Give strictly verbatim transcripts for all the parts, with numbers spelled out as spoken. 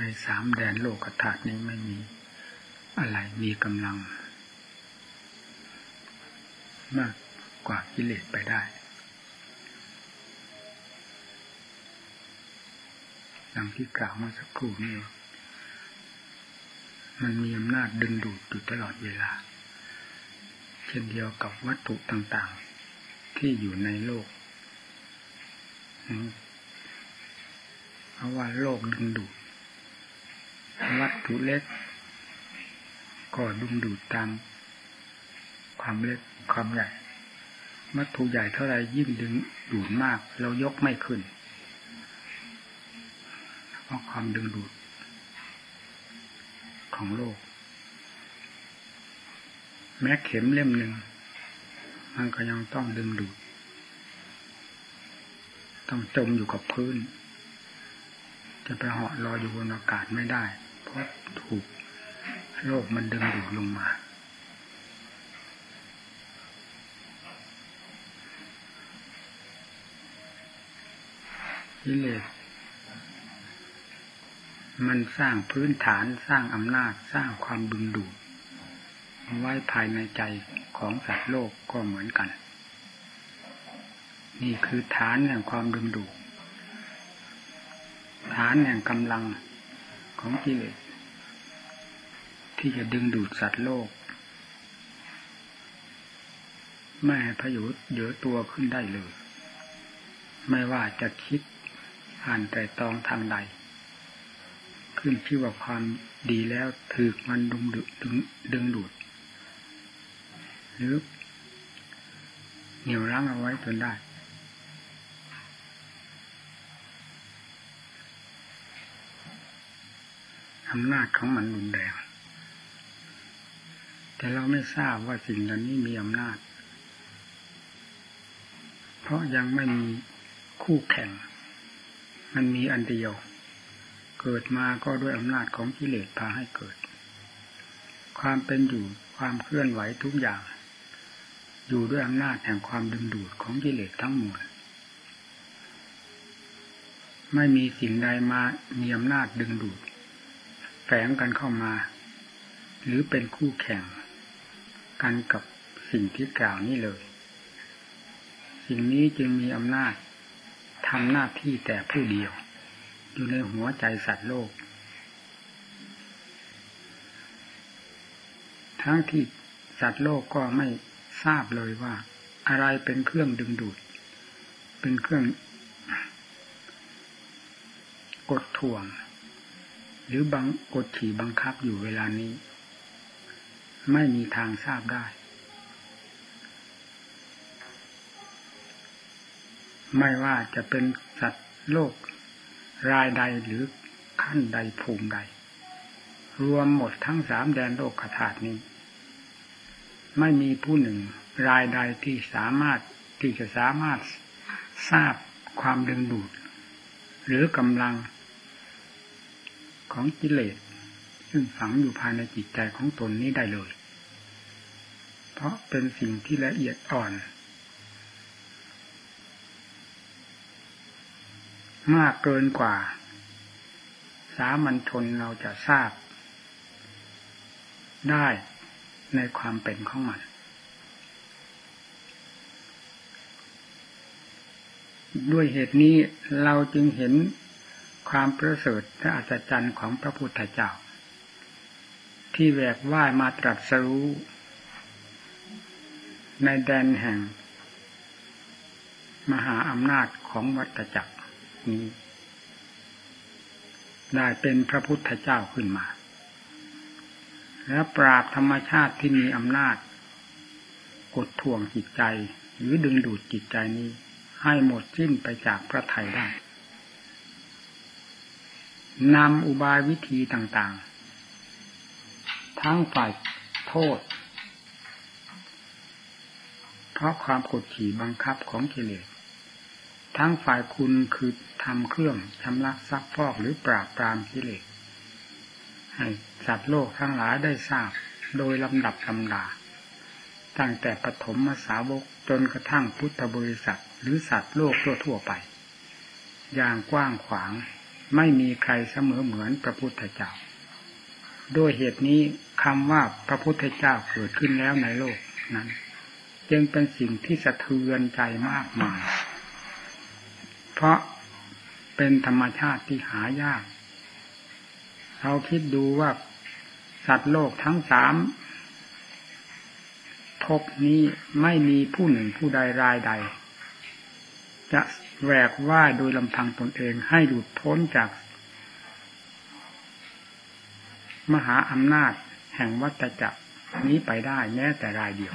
สามแดนโลกธาตุนี้ไม่มีอะไรมีกำลังมากกว่ากิเลสไปได้ดังที่กล่าวเมื่อสักครู่นี้มันมีอำนาจดึงดูดอยู่ตลอดเวลาเช่นเดียวกับวัตถุต่างๆที่อยู่ในโลกเพราะว่าโลกดึงดูดวัตถุเล็กก็ดึงดูดตามความเล็กความใหญ่วัตถุใหญ่เท่าไรยิ่งดึงดูดมากเรายกไม่ขึ้นเพราะความดึงดูดของโลกแม้เข็มเล่มหนึ่งมันก็ยังต้องดึงดูดต้องจมอยู่กับพื้นจะไปเหาะลอยอยู่บนอากาศไม่ได้เพราะถูกโลกมันดึงดูดลงมากิเลสมันสร้างพื้นฐานสร้างอำนาจสร้างความดึงดูดไว้ภายในใจของสัตว์โลกก็เหมือนกันนี่คือฐานแห่งความดึงดูดฐานแห่งกำลังของกิเลสที่จะดึงดูดสัตว์โลกไม่ให้พยุเยอะตัวขึ้นได้เลยไม่ว่าจะคิดอ่านแต่ตองทางใดขึ้นชื่อว่าความดีแล้วถูกมันดึงดูดดึงดึงดูดหรือเหนี่ยวรั้งเอาไว้จนได้อำนาจของมันรุนแรงแต่เราไม่ทราบว่าสิ่งเหล่านี้มีอำนาจเพราะยังไม่มีคู่แข่งมันมีอันเดียวเกิดมาก็ด้วยอำนาจของกิเลสพาให้เกิดความเป็นอยู่ความเคลื่อนไหวทุกอย่างอยู่ด้วยอำนาจแห่งความดึงดูดของกิเลสทั้งมวลไม่มีสิ่งใดมามีอำนาจดึงดูดแฝงกันเข้ามาหรือเป็นคู่แข่งกันกับสิ่งที่กล่าวนี้เลยสิ่งนี้จึงมีอำนาจทำหน้าที่แต่ผู้เดียวอยู่ในหัวใจสัตว์โลกทั้งที่สัตว์โลกก็ไม่ทราบเลยว่าอะไรเป็นเครื่องดึงดูดเป็นเครื่องกดท่วงหรือบังกดขี่บังคับอยู่เวลานี้ไม่มีทางทราบได้ไม่ว่าจะเป็นสัตว์โลกรายใดหรือขั้นใดภูมิใดรวมหมดทั้งสามแดนโลกธาตุนี้ไม่มีผู้หนึ่งรายใดที่สามารถที่จะสามารถทราบความดึงดูดหรือกำลังของกิเลสซึ่งฝังอยู่ภายในจิตใจของตนนี้ได้เลยเพราะเป็นสิ่งที่ละเอียดอ่อนมากเกินกว่าสามัญชนเราจะทราบได้ในความเป็นของมันด้วยเหตุนี้เราจึงเห็นความประเสริฐและอัศจรรย์ของพระพุทธเจ้าที่แหวกว่ายมาตรัสรู้ในแดนแห่งมหาอำนาจของวัฏจักรนี้ได้เป็นพระพุทธเจ้าขึ้นมาและปราบธรรมชาติที่มีอำนาจกดท่วงจิตใจหรือดึงดูดจิตใจนี้ให้หมดสิ้นไปจากพระทัยได้นำอุบายวิธีต่างๆทั้งฝ่ายโทษเพราะความกดขี่บังคับของกิเลสทั้งฝ่ายคุณคือทำเครื่องชำระซักฟอกหรือปราบปรามกิเลสให้สัตว์โลกทั้งหลายได้ทราบโดยลำดับลำดาตั้งแต่ปฐมสาวกจนกระทั่งพุทธบริษัทหรือสัตว์โลกทั่วๆไปอย่างกว้างขวางไม่มีใครเสมอเหมือนพระพุทธเจ้าด้วยเหตุนี้คำว่าพระพุทธเจ้าเกิดขึ้นแล้วในโลกนั้นจึงเป็นสิ่งที่สะเทือนใจมากมายเพราะเป็นธรรมชาติที่หายากเราคิดดูว่าสัตว์โลกทั้งสามภพนี้ไม่มีผู้หนึ่งผู้ใดรายใดจะแหวกว่ายโดยลำพังตนเองให้หลุดพ้นจากมหาอำนาจแห่งวัฏจักรนี้ไปได้แม้แต่รายเดียว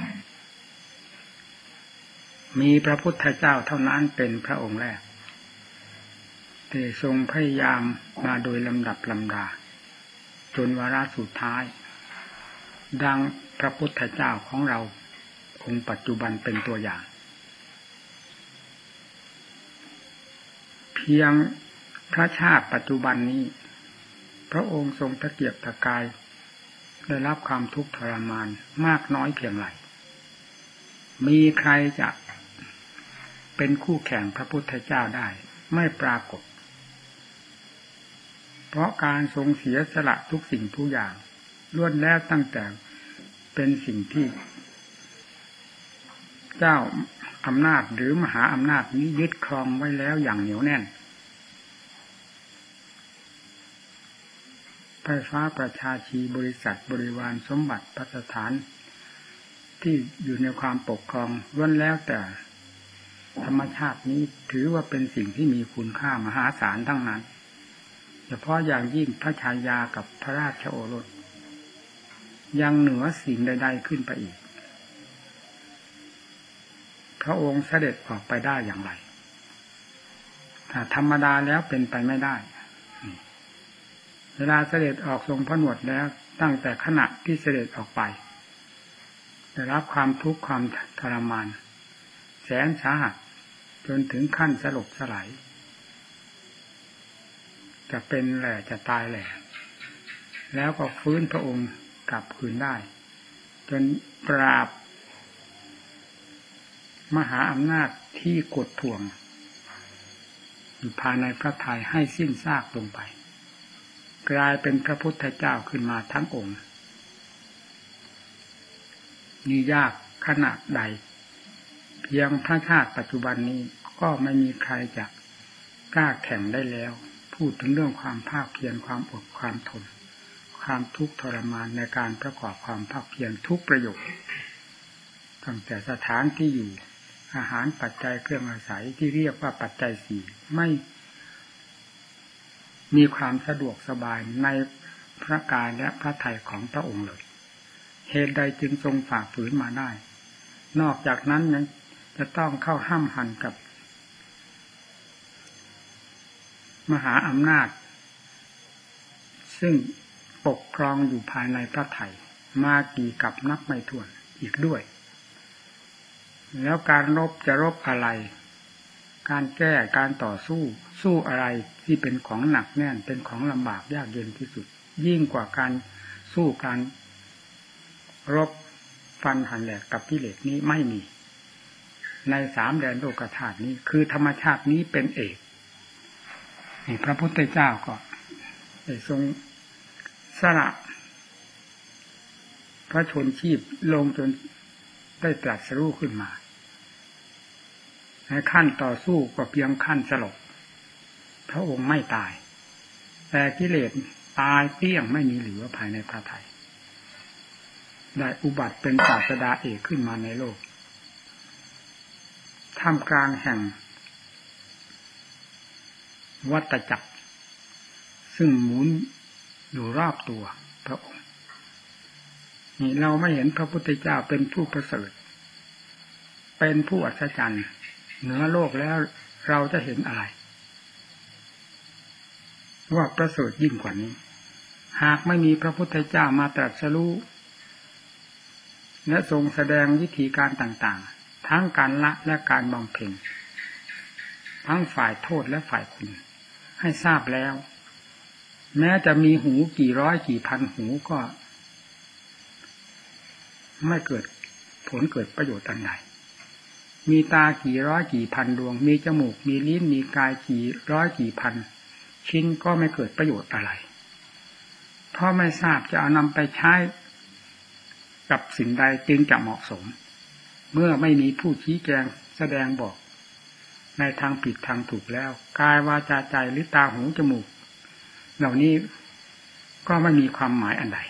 มีพระพุทธเจ้าเท่านั้นเป็นพระองค์แรกแต่ทรงพยายามมาโดยลำดับลำดาจนวาระสุดท้ายดังพระพุทธเจ้าของเราองค์ปัจจุบันเป็นตัวอย่างเพียงพระชาติปัจจุบันนี้พระองค์ทรงตะเกียกตะกายได้รับความทุกข์ทรมานมากน้อยเพียงไรมีใครจะเป็นคู่แข่งพระพุทธเจ้าได้ไม่ปรากฏเพราะการทรงเสียสละทุกสิ่งทุกอย่างล้วนแล้วตั้งแต่เป็นสิ่งที่เจ้าอำนาจหรือมหาอำนาจนี้ยึดครองไว้แล้วอย่างเหนียวแน่นไฟฟ้าประชาชีบริษัทบริวารสมบัติพัสถานที่อยู่ในความปกครองล้วนแล้วแต่ธรรมชาตินี้ถือว่าเป็นสิ่งที่มีคุณค่ามหาศาลทั้งนั้นเฉพาะอย่างยิ่งพระชายากับพระราชโอรสยังเหนือสิ่งใดๆขึ้นไปอีกพระองค์เสด็จออกไปได้อย่างไรถ้าธรรมดาแล้วเป็นไปไม่ได้เวลาเสด็จออกทรงพระหนวดแล้วตั้งแต่ขณะที่เสด็จออกไปได้รับความทุกข์ความทรมานแสนสาหัสจนถึงขั้นสลบสลายจะเป็นแหล่จะตายแหล่แล้วก็ฟื้นพระองค์กลับคืนได้จนปราบมหาอำนาจที่กดท่วงอยู่ภายในพระทัยให้สิ้นซากลงไปกลายเป็นพระพุทธเจ้าขึ้นมาทั้งองค์นี่ยากขนาดใดเพียงพระชาติปัจจุบันนี้ก็ไม่มีใครจะกล้าแข่งได้แล้วพูดถึงเรื่องความภาคเพียรความอดความทนความทุกข์ทรมานในการประกอบความภาคเพียรทุกประโยชน์ตั้งแต่สถานที่อยู่อาหารปัจจัยเครื่องอาศัยที่เรียกว่าปัจจัยสี่ไม่มีความสะดวกสบายในพระกายและพระทัยของพระองค์เลยเหตุใดจึงทรงฝ่าฝืนมาได้นอกจากนั้นยังจะต้องเข้าห้ามหันกับมหาอำนาจซึ่งปกครองอยู่ภายในพระทัยมากี่กับนับไม่ถ้วนอีกด้วยแล้วการรบจะรบอะไรการแก้การต่อสู้สู้อะไรที่เป็นของหนักแน่นเป็นของลำบากยากเย็นที่สุดยิ่งกว่าการสู้การรบฟันหันแหลกกับกิเลสนี้ไม่มีในสามแดนโลกธาตุนี้คือธรรมชาตินี้เป็นเอกนี่พระพุทธเจ้าก็ได้ทรงสละพระชนชีพลงจนได้ตรัสรู้ขึ้นมาในขั้นต่อสู้ก็เพียงขั้นสลบพระองค์ไม่ตายแต่กิเลสตายเกลี้ยงไม่มีเหลือภายในพระทัยได้อุบัติเป็นศาสดาเอกขึ้นมาในโลกท่ามกลางแห่งวัฏจักรซึ่งหมุนอยู่รอบตัวพระองค์นี่เราไม่เห็นพระพุทธเจ้าเป็นผู้ประเสริฐเป็นผู้อัศจรรย์เหนือโลกแล้วเราจะเห็นอะไรว่าประเสริฐยิ่งกว่านี้หากไม่มีพระพุทธเจ้ามาตรัสรู้และทรงแสดงวิธีการต่างๆทั้งการละและการบำเพ็ญทั้งฝ่ายโทษและฝ่ายคุณให้ทราบแล้วแม้จะมีหูกี่ร้อยกี่พันหูก็ไม่เกิดผลเกิดประโยชน์อันใดมีตากี่ร้อยกี่พันดวงมีจมูกมีลิ้นมีกายกี่ร้อยกี่พันชิ้นก็ไม่เกิดประโยชน์อะไรเพราะไม่ทราบจะเอานำไปใช้กับสิ่งใดจึงจะเหมาะสมเมื่อไม่มีผู้ชี้แจงแสดงบอกในทางผิดทางถูกแล้วกายวาจาใจหรือตาหูจมูกเหล่านี้ก็ไม่มีความหมายอันใด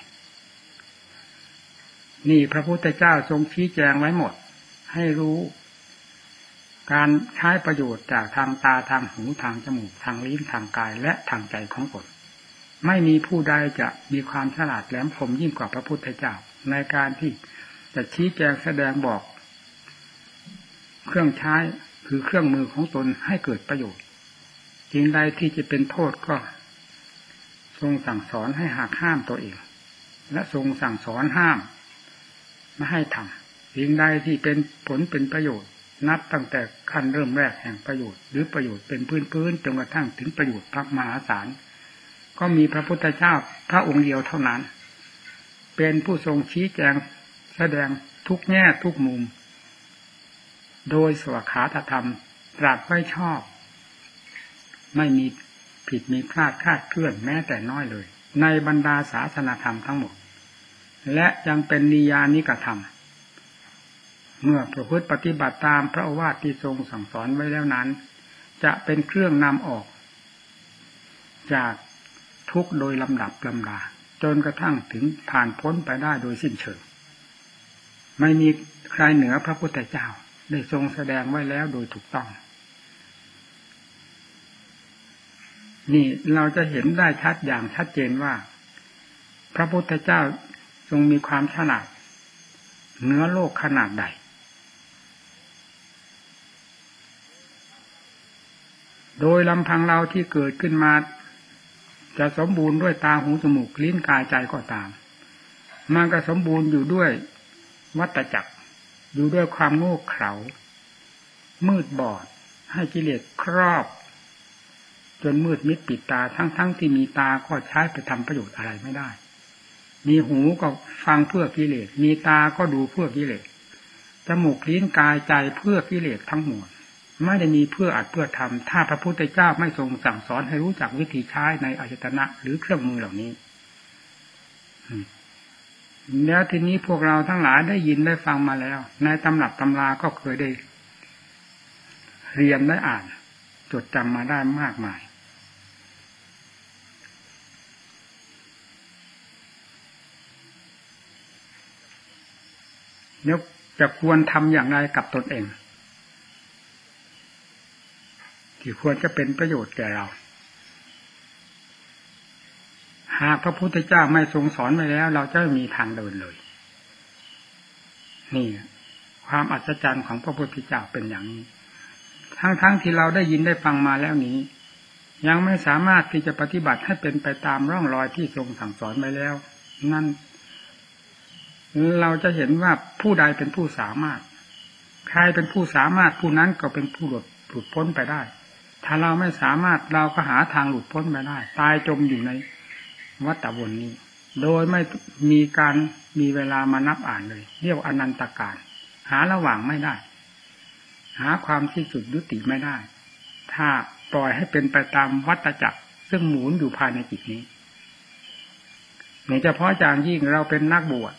นี่พระพุทธเจ้าทรงชี้แจงไว้หมดให้รู้การใช้ประโยชน์จากทางตาทางหูทางจมูกทางลิ้นทางกายและทางใจของตนไม่มีผู้ใดจะมีความฉลาดแหลมคมยิ่งกว่าพระพุทธเจ้าในการที่จะชี้แจงแสดงบอกเครื่องใช้คือเครื่องมือของตนให้เกิดประโยชน์สิ่งใดที่จะเป็นโทษก็ทรงสั่งสอนให้หักห้ามตัวเองและทรงสั่งสอนห้ามไม่ให้ทำสิ่งใดที่เป็นผลเป็นประโยชน์นับตั้งแต่ขั้นเริ่มแรกแห่งประโยชน์หรือประโยชน์เป็นพื้นๆจนกระทั่งถึงประโยชน์พักมหาศาลก็มีพระพุทธเจ้าพระองค์เดียวเท่านั้นเป็นผู้ทรงชี้แจงแสดงทุกแง่ทุกมุมโดยสวขาธรรมตรัสไว้ชอบไม่มีผิดมีพลาดคลาดเคลื่อนแม้แต่น้อยเลยในบรรดาศาสนธรรมทั้งหมดและยังเป็นนิยานิกธรรมเมื่อประพฤติปฏิบัติตามพระโอวาทที่ทรงสั่งสอนไว้แล้วนั้นจะเป็นเครื่องนำออกจากทุกข์โดยลำดับลำดาจนกระทั่งถึงผ่านพ้นไปได้โดยสิ้นเชิงไม่มีใครเหนือพระพุทธเจ้าได้ทรงแสดงไว้แล้วโดยถูกต้องนี่เราจะเห็นได้ชัดอย่างชัดเจนว่าพระพุทธเจ้าทรงมีความฉลาดเหนือโลกขนาดใดโดยลำพังเราที่เกิดขึ้นมาจะสมบูรณ์ด้วยตาหูจมูกลิ้นกายใจก็ตามมันก็สมบูรณ์อยู่ด้วยวัฏจักรอยู่ด้วยความโง่เขลามืดบอดให้กิเลสครอบจนมืดมิดปิดตาทั้งๆ ท, ที่มีตาก็ใช้ไปทำประโยชน์อะไรไม่ได้มีหูก็ฟังเพื่อกิเลสมีตาก็ดูเพื่อกิเลสจมูกลิ้นกายใจเพื่อกิเลสทั้งหมดไม่ได้มีเพื่ออัดเพื่อทำถ้าพระพุทธเจ้าไม่ทรงสั่งสอนให้รู้จักวิธีใช้ในอายตนะหรือเครื่องมือเหล่านี้แล้วทีนี้พวกเราทั้งหลายได้ยินได้ฟังมาแล้วในตำรับตำราก็เคยได้เรียนได้อ่านจดจำมาได้มากมายแล้วจะควรทำอย่างไรกับตนเองที่ควรจะเป็นประโยชน์แก่เราหากพระพุทธเจ้าไม่ทรงสอนไว้แล้วเราจะไม่มีทางเดินเลยนี่ความอัศจรรย์ของพระพุทธเจ้าเป็นอย่างนี้ทั้งๆที่เราได้ยินได้ฟังมาแล้วนี้ยังไม่สามารถที่จะปฏิบัติให้เป็นไปตามร่องรอยที่ทรงสั่งสอนไว้แล้วนั่นเราจะเห็นว่าผู้ใดเป็นผู้สามารถใครเป็นผู้สามารถผู้นั้นก็เป็นผู้หลุดหลุดพ้นไปได้ถ้าเราไม่สามารถเราก็หาทางหลุดพ้นไปได้ตายจมอยู่ในวัฏวนนี้โดยไม่มีการมีเวลามานับอ่านเลยเรียกอนันตกาลหาระหว่างไม่ได้หาความที่สุดยุติไม่ได้ถ้าปล่อยให้เป็นไปตามวัฏจักรซึ่งหมุนอยู่ภายในจิตนี้โดยเฉพาะอย่างยิ่งเราเป็นนักบวช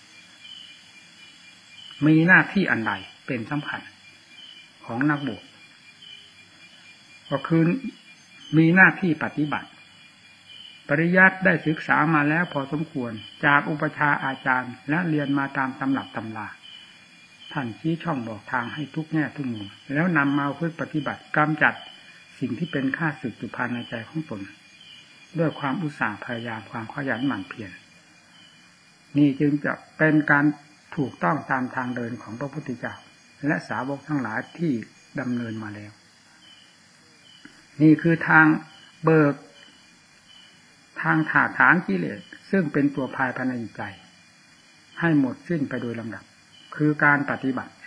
มีหน้าที่อันใดเป็นสำคัญของนักบวชก็คือมีหน้าที่ปฏิบัติปริยัติได้ศึกษามาแล้วพอสมควรจากอุปชาอาจารย์และเรียนมาตามตำรับตำราท่านชี้ช่องบอกทางให้ทุกแง่ทุกมุมแล้วนำมาฝึกปฏิบัติกำจัดสิ่งที่เป็นข้าศึกอยู่ภายในใจของตนด้วยความอุตสาห์พยายามความขยันหมั่นเพียรนี่จึงจะเป็นการถูกต้องตามทางเดินของพระพุทธเจ้าและสาวกทั้งหลายที่ดำเนินมาแล้วนี่คือทางเบิกทางถาถางกิเลสซึ่งเป็นตัวภายภายในใจให้หมดสิ้นไปโดยลำดับคือการปฏิบัติ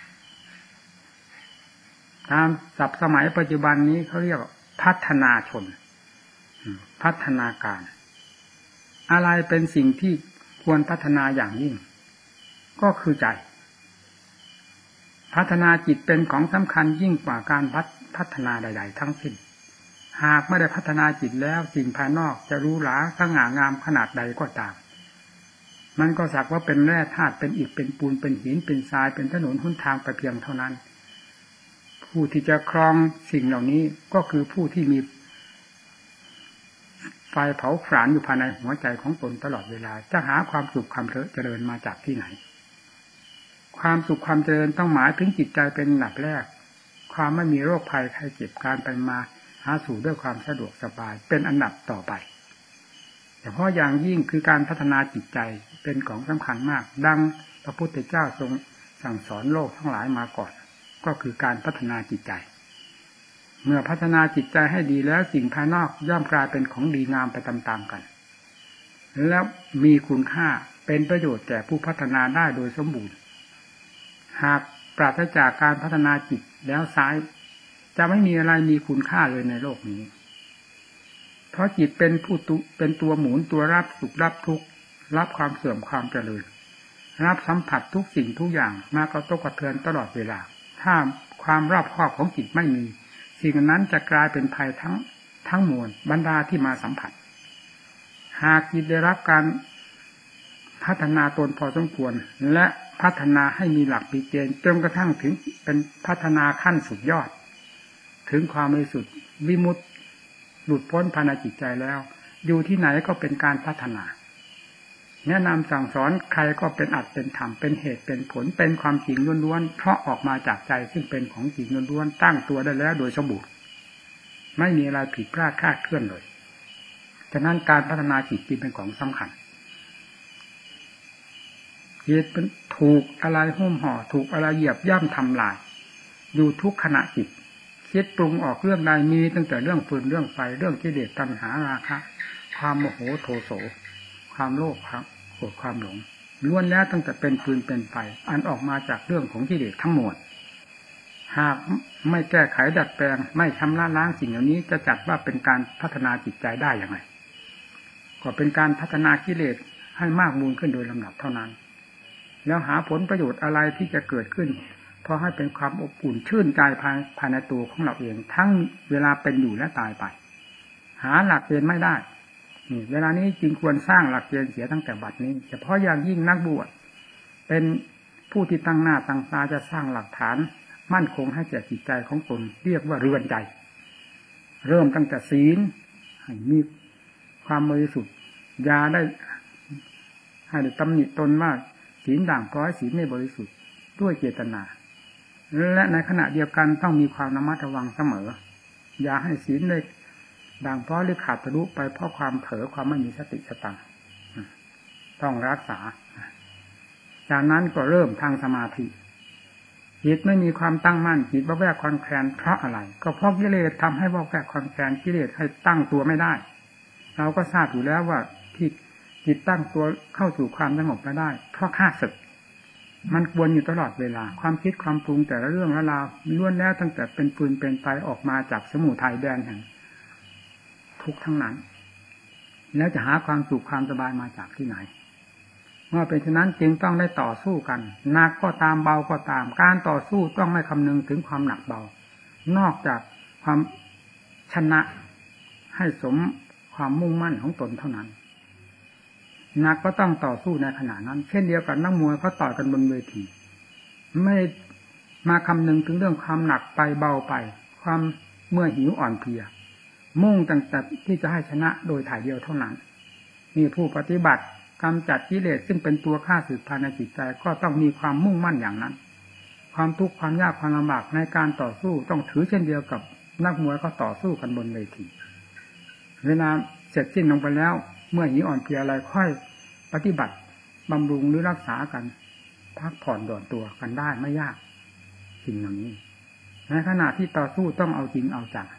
ตามศัพท์สมัยปัจจุบันนี้เขาเรียกพัฒนาชนพัฒนาการอะไรเป็นสิ่งที่ควรพัฒนาอย่างยิ่งก็คือใจพัฒนาจิตเป็นของสำคัญยิ่งกว่าการพัฒนาใดๆทั้งสิ้นหากไม่ได้พัฒนาจิตแล้วสิ่งภายนอกจะรู้หลาสง่างามขนาดใดก็ตามมันก็สักว่าเป็นแร่ธาตุเป็นอิฐเป็นปูนเป็นหินเป็นทรายเป็นถนนหนทางไปเพียงเท่านั้นผู้ที่จะครองสิ่งเหล่านี้ก็คือผู้ที่มีไฟเผาผลาญอยู่ภายในหัวใจของตนตลอดเวลาจะหาความสุขความเจริญมาจากที่ไหนความสุขความเจริญต้องหมายถึงจิตใจเป็นหลักแรกความไม่มีโรคภัยไข้เจ็บการไปมาหาสู่ด้วยความสะดวกสบายเป็นอันดับต่อไปเฉพาะอย่างยิ่งคือการพัฒนาจิตใจเป็นของสำคัญมากดังพระพุทธเจ้าทรงสั่งสอนโลกทั้งหลายมาก่อนก็คือการพัฒนาจิตใจเมื่อพัฒนาจิตใจให้ดีแล้วสิ่งภายนอกย่อมกลายเป็นของดีงามไปตามๆกันแล้วมีคุณค่าเป็นประโยชน์แก่ผู้พัฒนาได้โดยสมบูรณ์หากปราศจากการพัฒนาจิตแล้วซ้ายจะไม่มีอะไรมีคุณค่าเลยในโลกนี้เพราะจิตเป็นผู้ตุเป็นตัวหมุนตัวรับสุขรับทุกข์รับความเสื่อมความเจริญรับสัมผัสทุกสิ่งทุกอย่างมากระทบกระเทือนตลอดเวลาถ้าความรอบคอบของจิตไม่มีสิ่งนั้นจะกลายเป็นภัยทั้งทั้งมวลบรรดาที่มาสัมผัสหากจิตได้รับการพัฒนาตนพอสมควรและพัฒนาให้มีหลักปีเกณฑ์จนกระทั่งถึงเป็นพัฒนาขั้นสุดยอดถึงความบริสุทธิ์วิมุตติหลุดพ้นภายในจิตใจแล้วอยู่ที่ไหนก็เป็นการพัฒนาแนะนำสั่งสอนใครก็เป็นอัตเป็นธรรมเป็นเหตุเป็นผลเป็นความจริงล้วนๆเพราะออกมาจากใจซึ่งเป็นของจริงล้วนๆตั้งตัวได้แล้วโดยสมบูรณ์ไม่มีอะไรผิดพลาดคลาดเคลื่อนเลยฉะนั้นการพัฒนาจิตจึงเป็นของสำคัญจิตเป็นถูกอะไรหุ้มห่อถูกอะไรเหยียบย่ำทำลายอยู่ทุกขณะจิตคิดปรุงออกเรื่องใดมีตั้งแต่เรื่องฟืนเรื่องไฟเรื่องกิเลสตัณหาราคะความโมโหโทโสความโลภความโกรธความหลงล้วนแล้วตั้งแต่เป็นฟืนเป็นไฟอันออกมาจากเรื่องของกิเลสทั้งหมดหากไม่แก้ไขดัดแปลงไม่ชำระล้างสิ่งเหล่านี้จะจัดว่าเป็นการพัฒนาจิตใจได้อย่างไรก็เป็นการพัฒนากิเลสให้มากมูลขึ้นโดยลำดับเท่านั้นแล้วหาผลประโยชน์อะไรที่จะเกิดขึ้นพอให้เป็นความอบอุ่นชื่นใจภายภายในตัวของเราเองทั้งเวลาเป็นอยู่และตายไปหาหลักเกณฑ์ไม่ได้นี่เวลานี้จึงควรสร้างหลักเกณฑ์เสียตั้งแต่บัดนี้เฉพาะอย่างยิ่งนักบวชเป็นผู้ที่ตั้งหน้าตั้งตาจะสร้างหลักฐานมั่นคงให้แก่จิตใจของตนเรียกว่าเรือนใจเริ่มตั้งแต่ศีลให้มีความบริสุทธิ์อย่าได้ให้ได้ตำหนิตนว่าศีลด่างพร้อยศีลไม่บริสุทธิ์ด้วยเจตนาและในขณะเดียวกันต้องมีความระมัดระวังเสมออย่าให้ศีลได้ด่างพร้อยหรือขาดทะลุไปเพราะความเผลอความไม่มีสติสตังต้องรักษาจากนั้นก็เริ่มทางสมาธิจิตไม่มีความตั้งมั่นจิตว่าแวกคลอนแคลนเพราะอะไรก็เพราะกิเลสทำให้ว่าแวกคลอนแคลนกิเลสให้ตั้งตัวไม่ได้เราก็ทราบอยู่แล้วว่าที่จิตตั้งตัวเข้าสู่ความสงบไม่ได้เพราะข้าศึกมันวนอยู่ตลอดเวลาความคิดความปรุงแต่ละเรื่องละราวล้วนแล้วตั้งแต่เป็นฟืนเป็นไฟออกมาจากสมุทัยแดนแห่งทุกข์ทั้งนั้นแล้วจะหาความสุขความสบายมาจากที่ไหนเมื่อเป็นฉะนั้นจึงต้องได้ต่อสู้กันหนักก็ตามเบาก็ตามการต่อสู้ต้องไม่คำนึงถึงความหนักเบานอกจากความชนะให้สมความมุ่งมั่นของตนเท่านั้นหนักก็ต้องต่อสู้ในขณะนั้นเช่นเดียวกับนักมวยเขาต่อยกันบนเวทีไม่มาคำนึงถึงเรื่องความหนักไปเบาไปความเมื่อหิวอ่อนเพลียมุ่งตั้งแต่ที่จะให้ชนะโดยถ่ายเดียวเท่านั้นนี่ผู้ปฏิบัติกำจัดกิเลสซึ่งเป็นตัวฆ่าศึกภายในจิตใจก็ต้องมีความมุ่งมั่นอย่างนั้นความทุกข์ความยากความลำบากในการต่อสู้ต้องถือเช่นเดียวกับนักมวยเขาต่อสู้กันบนเวทีเวลาเสร็จสิ้นลงไปแล้วเมื่อหิวอ่อนเพลียอะไรค่อยปฏิบัติบำรุงหรือรักษากันพักผ่อนหย่อนตัวกันได้ไม่ยากสิ่งเหล่านี้ในขณะที่ต่อสู้ต้องเอาจริงเอาจัง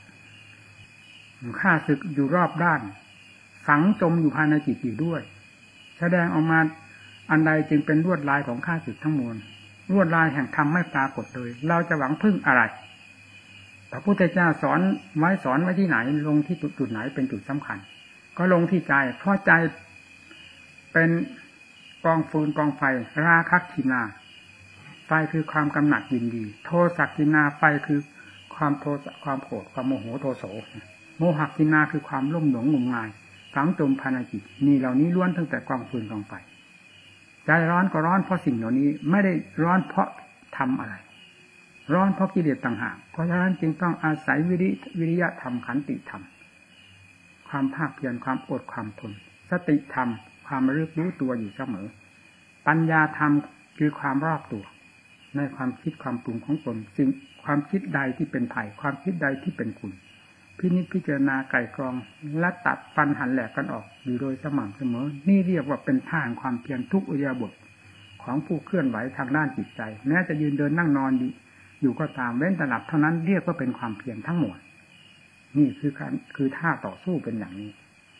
ฆ่าศึกอยู่รอบด้านฝังจมอยู่ภายในจิตอยู่ด้วยแสดงออกมาอันใดจึงเป็นลวดลายของฆ่าศึกทั้งมวลลวดลายแห่งธรรมไม่ปรากฏเลยเราจะหวังพึ่งอะไรพระพุทธเจ้าสอนไว้สอนไว้ที่ไหนลงที่จุดไหนเป็นจุดสำคัญก็ลงที่ใจเพราะใจเป็นกองฟืนกองไฟราคะกินาไฟคือความกำหนัดยินดีโทสะกินาไฟคือคความโทสะความโกรธความโมโหโทโสโมหกินนาคือความลุ่มหลงงมงายฝังจมภายในจิตนี่เหล่านี้ล้วนตั้งแต่กองฟืนกองไฟใจร้อนก็ร้อนเพราะสิ่งเหล่านี้ไม่ได้ร้อนเพราะทำอะไรร้อนเพราะกิเลสต่างหากเพราะฉะนั้นจึงต้องอาศัยวิริวิริยะธรรมขันติธรรมความภาคเพียรความอดความทนสติธรรมความระลึกรู้ตัวอยู่เสมอปัญญาธรรมคือความรอบตัวในความคิดความปรุงของตนสิ่งความคิดใดที่เป็นภัยความคิดใดที่เป็นคุณพินิจพิจารณาไก่กรองและตัดฟันหันแหลกกันออกอยู่โดยสม่ำเสมอนี่เรียกว่าเป็นท่าแห่งความเพียรทุกอิริยาบถของผู้เคลื่อนไหวทางด้านจิตใจแม้จะยืนเดินนั่งนอนอยู่อยู่ก็ตามเว้นแต่หลับเท่านั้นเรียกว่าเป็นความเพียรทั้งหมดนี่คือการคือท่าต่อสู้เป็นอย่างนี้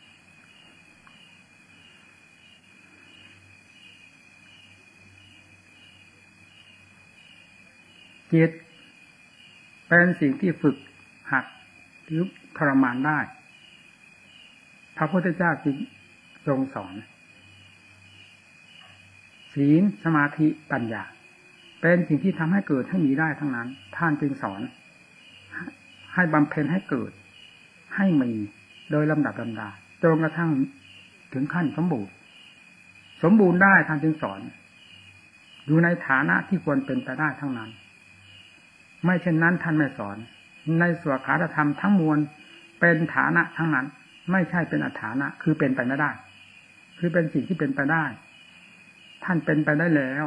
จิตเป็นสิ่งที่ฝึกหัดหรือทรมานได้พระพุทธเจ้าจึงทรงสอนศีลสมาธิปัญญาเป็นสิ่งที่ทำให้เกิดให้มีได้ทั้งนั้นท่านจึงสอนให้บำเพ็ญให้เกิดให้มีโดยลำดับลำดาจนกระทั่งถึงขั้นสมบูรณ์สมบูรณ์ได้ท่านจึงสอนอยู่ในฐานะที่ควรเป็นไปได้ทั้งนั้นไม่เช่นนั้นท่านไม่สอนในสวขาตธรรมทั้งมวลเป็นฐานะทั้งนั้นไม่ใช่เป็นอัฏฐานะคือเป็นไปไม่ได้คือเป็นสิ่งที่เป็นไปได้ท่านเป็นไปได้แล้ว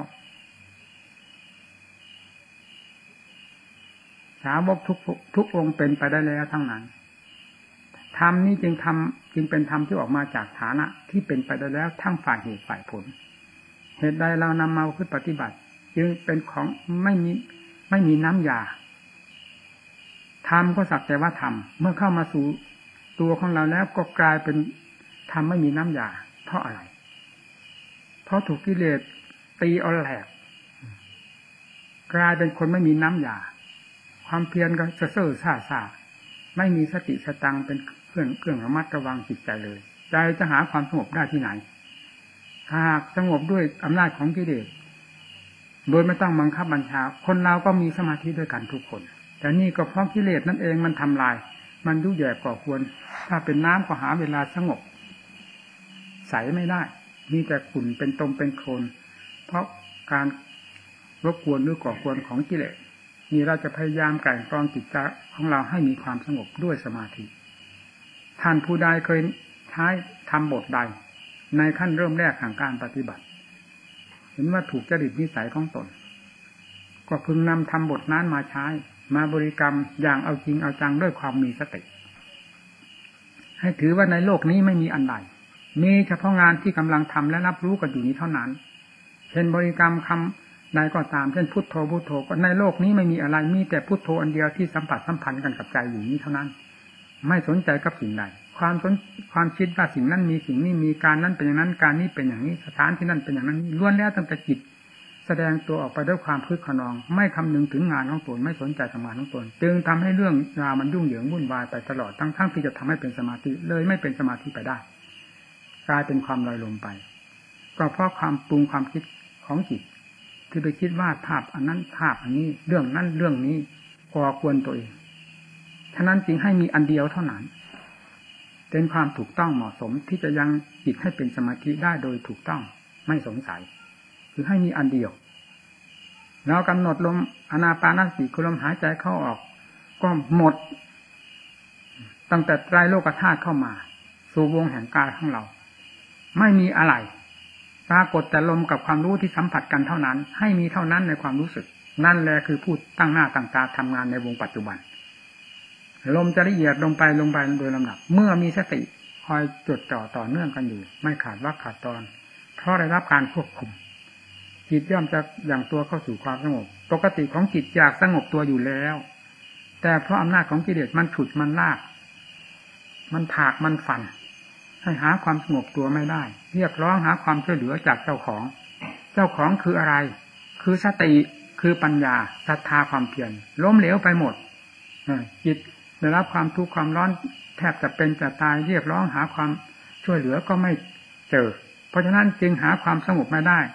สาวกทุกทุกองค์เป็นไปได้แล้วทั้งนั้นธรรมนี้จึงทำจึงเป็นธรรมที่ออกมาจากฐานะที่เป็นไปได้แล้วทั้งฝ่ายเหตุฝ่ายผลเหตุใดเรานำมาขึ้นปฏิบัติจึงเป็นของไม่มีไม่มีน้ำยาธรรมก็สักแต่ว่าธรรมเมื่อเข้ามาสู่ตัวของเราแล้วก็กลายเป็นธรรมไม่มีน้ำยาเพราะอะไรเพราะถูกกิเลสตีเอาแหลกกลายเป็นคนไม่มีน้ำยาความเพียรก็เซ่อซ่าซ่าไม่มีสติสตังเป็นเครื่องเครื่องระมัดระวังจิตใจเลยใจจะหาความสงบได้ที่ไหนหากสงบด้วยอำนาจของกิเลสโดยไม่ต้องบังคับบัญชาคนเราก็มีสมาธิด้วยกันทุกคนแต่นี่ก็เพราะกิเลสนั่นเองมันทำลายมันยุ่ยแย่ก่อควรถ้าเป็นน้ำก็หาเวลาสงบใสไม่ได้มีแต่ขุ่นเป็นตมเป็นโคลนเพราะการรบกวนหรือก่อควรของกิเลสนี่เราจะพยายามกลั่นกรองจิตใจของเราให้มีความสงบด้วยสมาธิท่านผู้ใดเคยใช้ทำบทใดในขั้นเริ่มแรกของการปฏิบัติเห็นว่าถูกจริตนิสัยของตนก็พึงนำทำบทนั้นมาใช้มาบริกรรมอย่างเอาจริงเอาจังด้วยความมีสติให้ถือว่าในโลกนี้ไม่มีอันใดมีเฉพาะงานที่กำลังทำและรับรู้กันอยู่นี้เท่านั้นเช่นบริกรรมคำใดก็ตามเช่นพุทโธพุทโธก็ในโลกนี้ไม่มีอะไรมีแต่พุทโธอันเดียวที่สัมผัสสัมพันธ์กันกับใจอยู่นี้เท่านั้นไม่สนใจกับสิ่งใดความสนความคิดว่าสิ่งนั้นมีสิ่งนี้มีการนั้นเป็นอย่างนั้นการนี้เป็นอย่างนี้สถานที่นั้นเป็นอย่างนั้นล้วนแล้วตั้งแต่จิตแสดงตัวออกไปด้วยความคึกขนองไม่คำนึงถึงงานของตนไม่สนใจทำงานของตนจึงทำให้เรื่องราวมันยุ่งเหยิงวุ่นวายไปตลอดทั้งทั้งที่จะทำให้เป็นสมาธิเลยไม่เป็นสมาธิไปได้กลายเป็นความลอยลมไปก็เพราะความปรุงความคิดของจิตที่ไปคิดว่าภาพอันนั้นภาพอันนี้เรื่องนั้นเรื่องนี้ก่อควรตัวเองฉะนั้นจึงให้มีอันเดียวเท่านั้นเป็นความถูกต้องเหมาะสมที่จะยังจิตให้เป็นสมาธิได้โดยถูกต้องไม่สงสัยคือให้มีอันเดียวเรากำหนดลมอานาปานสติคือลมหายใจเข้าออกก็หมดตั้งแต่ไตรโลกธาตุเข้ามาสู่วงแห่งกายของเราไม่มีอะไรปรากฏแต่ลมกับความรู้ที่สัมผัสกันเท่านั้นให้มีเท่านั้นในความรู้สึกนั่นแหละคือผู้ตั้งหน้าตั้งตาทำงานในวงปัจจุบันลมจะละเอียดลงไปลงไปโดยลำดับเมื่อมีสติคอยจดจ่อต่อเนื่องกันอยู่ไม่ขาดวรรคขาดตอนเพราะได้รับการควบคุมจิตย่อมจะอย่างตัวเข้าสู่ความสงบปกติของจิตอยากสงบตัวอยู่แล้วแต่เพราะอำนาจของกิเลสมันฉุดมันลากมันถากมันฟันให้หาความสงบตัวไม่ได้เรียกร้องหาความช่วยเหลือจากเจ้าของเจ้าของคืออะไรคือสติคือปัญญาศรัทธาความเพียรล้มเหลวไปหมดจิตได้รับความทุกข์ความร้อนแทบจะเป็นจะตายเรียกร้องหาความช่วยเหลือก็ไม่เจอเพราะฉะนั้นจึงหาความสงบไม่ได้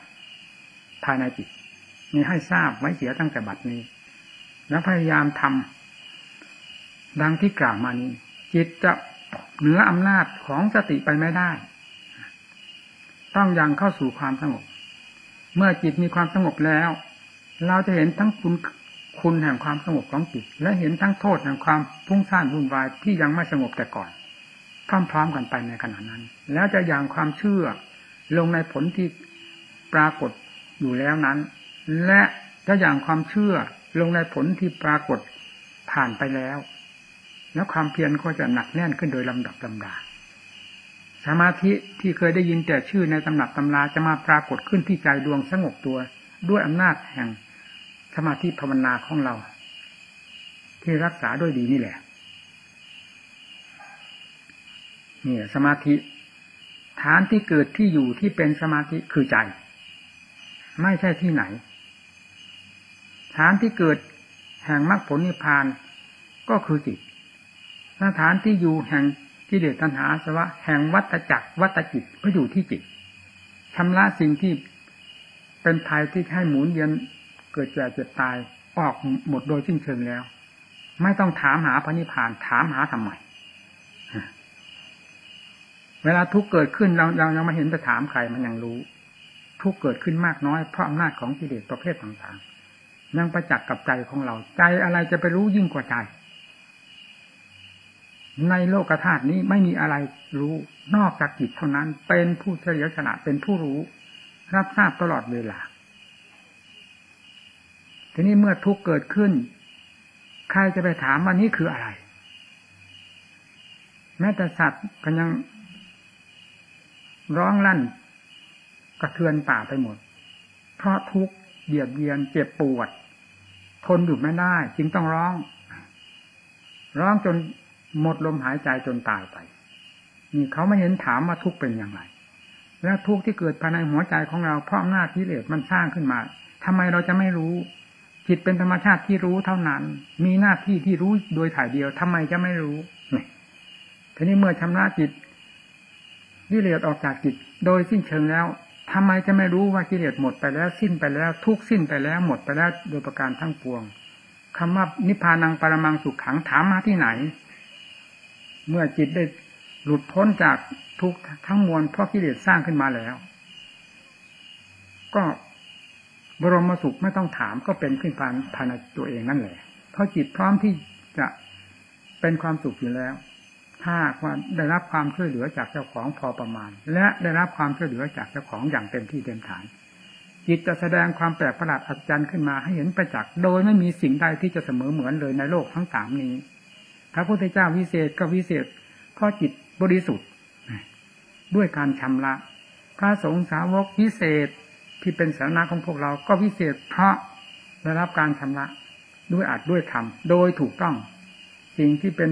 ภายในจิตนี่ให้ทราบไว้เสียตั้งแต่บัดนี้แล้วพยายามทดังที่กล่าวมานี้จิตจะเหนืออำนาจของสติไปไม่ได้ต้องยังเข้าสู่ความสงบเมื่อจิตมีความสงบแล้วเราจะเห็นทั้งคุณคุณแห่งความสงบของจิตและเห็นทั้งโทษแห่งความพุ่งซ่านวุ่นวายที่ยังไม่สงบแต่ก่อนพร้อมๆกันไปในขณะนั้นแล้วจะยังความเชื่อลงในผลที่ปรากฏอยู่แล้วนั้นและจะยังความเชื่อลงในผลที่ปรากฏผ่านไปแล้วแล้วความเพียรก็จะหนักแน่นขึ้นโดยลำดับลำดาสมาธิที่เคยได้ยินแต่ชื่อในตำหนักตำราจะมาปรากฏขึ้นที่ใจดวงสงบตัวด้วยอำนาจแห่งสมาธิภาวนาของเราที่รักษาด้วยดีนี่แหละนี่สมาธิฐานที่เกิดที่อยู่ที่เป็นสมาธิคือใจไม่ใช่ที่ไหนฐานที่เกิดแห่งมรรคผลนิพพานก็คือจิตสถานที่อยู่แห่งกิเลสตัณหาอาสวะแห่งวัฏจักรวัฏจิตก็อยู่ที่จิตชำระสิ่งที่เป็นภัยที่ให้หมุนเวียนเกิดแก่เจ็บตายออกหมดโดยสิ้นเชิงแล้วไม่ต้องถามหาพระนิพพานถามหาทำไมเวลาทุกข์เกิดขึ้นเราเรายังไม่เห็นไปถามใครมันยังรู้ทุกข์เกิดขึ้นมากน้อยเพราะอำนาจของกิเลสประเภทต่างๆยังประจักษ์กับใจของเราใจอะไรจะไปรู้ยิ่งกว่าใจในโลกธาตุนี้ไม่มีอะไรรู้นอกจากจิตเท่านั้นเป็นผู้เฉลียวฉลาดเป็นผู้รู้รับทราบตลอดเวลาทีนี้เมื่อทุกข์เกิดขึ้นใครจะไปถามว่านี่คืออะไรแม้แต่สัตว์ก็ยังร้องลั่นกระเทือนป่าไปหมดเพราะทุกข์เบียดเบียนเจ็บปวดทนอยู่ไม่ได้จึงต้องร้องร้องจนหมดลมหายใจจนตายไปนี่เขาไม่เห็นถามว่าทุกข์เป็นอย่างไรแล้วทุกข์ที่เกิดภายในหัวใจของเราเพราะอำนาจกิเลสมันสร้างขึ้นมาทำไมเราจะไม่รู้จิตเป็นธรรมชาติที่รู้เท่านั้นมีหน้าที่ที่รู้โดยถ่ายเดียวทำไมจะไม่รู้นี่ทีนี้เมื่อชำระจิตกิเลสออกจากจิตโดยสิ้นเชิงแล้วทำไมจะไม่รู้ว่ากิเลสหมดไปแล้วสิ้นไปแล้วทุกข์สิ้นไปแล้วหมดไปแล้วโดยประการทั้งปวงคำว่านิพพานังปรมังสุขขังถามมาที่ไหนเมื่อจิตได้หลุดพ้นจากทุกข์ทั้งมวลเพราะกิเลสสร้างขึ้นมาแล้วก็บรมสุขไม่ต้องถามก็เป็นขึ้นภายในตัวเองนั่นแหละเพราะจิตพร้อมที่จะเป็นความสุขอยู่แล้วถ้าความได้รับความช่วยเหลือจากเจ้าของพอประมาณและได้รับความช่วยเหลือจากเจ้าของอย่างเต็มที่เต็มฐานจิตจะแสดงความแปลกประหลาดอัศจรรย์ขึ้นมาให้เห็นประจักษ์โดยไม่มีสิ่งใดที่จะเสมอเหมือนเลยในโลกทั้งสามนี้พระพุทธเจ้าวิเศษก็วิเศษเพราะจิตบริสุทธิ์ด้วยการชำระพระสงฆ์สาวกวิเศษที่เป็นสาระของพวกเราก็วิเศษเพราะได้รับการชำระด้วยอาจด้วยธรรมโดยถูกต้องสิ่งที่เป็น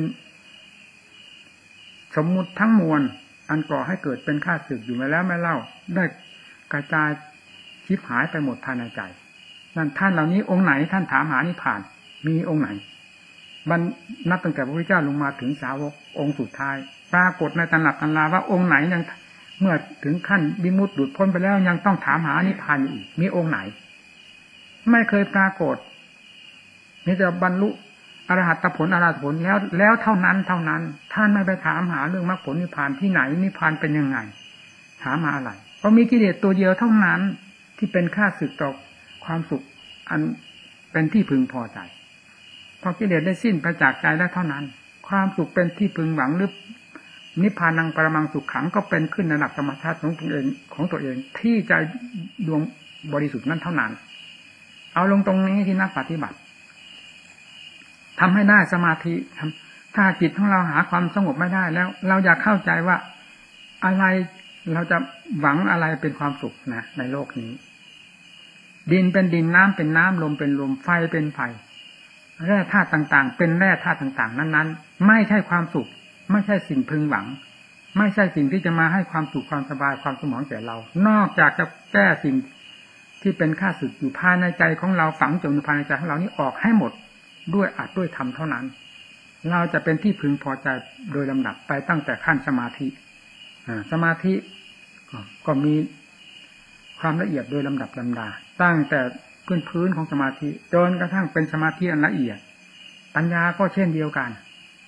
สมมุติทั้งมวลอันก่อให้เกิดเป็นข้าศึกอยู่มาแล้วไม่เล่าได้กระจายชิบหายไปหมดภายในใจนั่นท่านเหล่านี้องค์ไหนท่านถามหานิพพานมีองค์ไหนมันนับตั้งแต่พระพุทธเจ้าลงมาถึงสาวกองค์สุดท้ายปรากฏในตำรับตำราว่าองค์ไหนยังเมื่อถึงขั้นวิมุตติหลุดพ้นไปแล้วยังต้องถามหานิพพานอีกมีองค์ไหนไม่เคยปรากฏนี่จะบรรลุอรหัตผลอรหัตผลแล้วแล้วเท่านั้นเท่านั้นท่านไม่ไปถามหาเรื่องมรรคผลนิพพานที่ไหนนิพพานเป็นยังไงถามหาอะไรเพราะมีกิเลสตัวเดียวเท่านั้นที่เป็นค่าศึกต่อความสุขอันเป็นที่พึงพอใจพอกิเลสได้สิ้นไปจากใจแล้วเท่านั้นความสุขเป็นที่พึงหวังหรือนิพพานังปรมังสุขขังก็เป็นขึ้นในหลักธรรมชาติของตัวเองของตัวเองที่ใจดวงบริสุทธิ์นั้นเท่านั้นเอาลงตรงนี้ที่นักปฏิบัติทำให้ได้สมาธิถ้าจิตของเราหาความสงบไม่ได้แล้วเราอยากเข้าใจว่าอะไรเราจะหวังอะไรเป็นความสุขนะในโลกนี้ดินเป็นดินน้ำเป็นน้ำลมเป็นลมไฟเป็นไฟแร่ธาตุต่างๆเป็นแร่ธาตุต่างๆนั้นๆไม่ใช่ความสุขไม่ใช่สิ่งพึงหวังไม่ใช่สิ่งที่จะมาให้ความสุขความสบายความสมองแก่เรานอกจากจะแก้สิ่งที่เป็นข้าศึกอยู่ภายในใจของเราฝังจมอยู่ภายในใจของเรานี้ออกให้หมดด้วยอัดด้วยธรรมเท่านั้นเราจะเป็นที่พึงพอใจโดยลำดับไปตั้งแต่ขั้นสมาธิสมาธิก็มีความละเอียดโดยลำดับลำดาตั้งแต่พื้นพื้นของสมาธิจนกระทั่งเป็นสมาธิอันละเอียดปัญญาก็เช่นเดียวกัน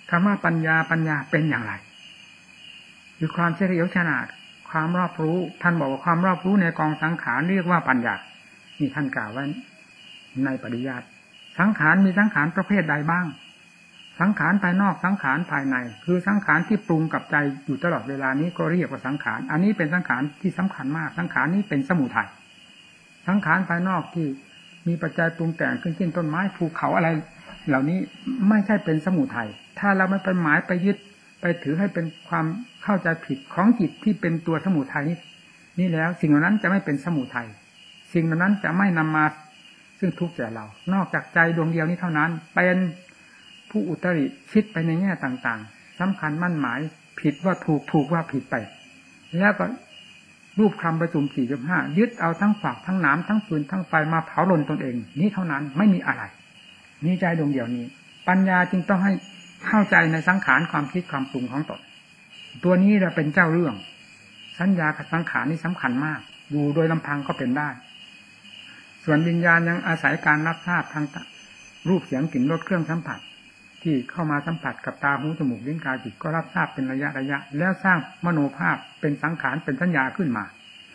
คำว่าปัญญาปัญญาเป็นอย่างไรคือความเฉลียวฉลาดความรอบรู้ท่านบอกว่าความรอบรู้ในกองสังขารเรียกว่าปัญญานี่ท่านกล่าวไว้ในปริยัติสังขารมีสังขารประเภทใดบ้างสังขารภายนอกสังขารภายในคือสังขารที่ปรุงกับใจอยู่ตลอดเวลานี้ก็เรียกว่าสังขารอันนี้เป็นสังขารที่สำคัญมากสังขารนี้เป็นสมุทัยสังขารภายนอกที่มีปัจจัยปรุงแต่งขึ้นเช่นต้นไม้ภูเขาอะไรเหล่านี้ไม่ใช่เป็นสมุทัยถ้าเราไม่ไปหมายไปยึดไปถือให้เป็นความเข้าใจผิดของจิตที่เป็นตัวสมุทัยนี้นี่แล้วสิ่งเหล่านั้นจะไม่เป็นสมุทัยสิ่งเหล่านั้นจะไม่นำมาซึ่งทุกข์แก่เรานอกจากใจดวงเดียวนี้เท่านั้นเป็นผู้อุตริคิดไปในแง่ต่างๆสำคัญมั่นหมายผิดว่าถูกถูกว่าผิดไปแล้วก็รูปคำประจุมสี่สิบห้ายึดเอาทั้งฝากทั้งน้ำทั้งฟืนทั้งไฟมาเผาลนตนเองนี้เท่านั้นไม่มีอะไรนี่ใจดวงเดียวนี้ปัญญาจึงต้องให้เข้าใจในสังขารความคิดความปรุงของตนตัวนี้เราเป็นเจ้าเรื่องสัญญากับสังขารนี่สำคัญมากอยู่โดยลำพังก็เป็นได้ส่วนวิญญาณยังอาศัยการรับทราบทางรูปเสียงกลิ่นรสเครื่องสัมผัสที่เข้ามาสัมผัสกับตาหูจมูกลิ้นกายจิตก็รับทราบเป็นระยะระยะแล้วสร้างมโนภาพเป็นสังขารเป็นสัญญาขึ้นมา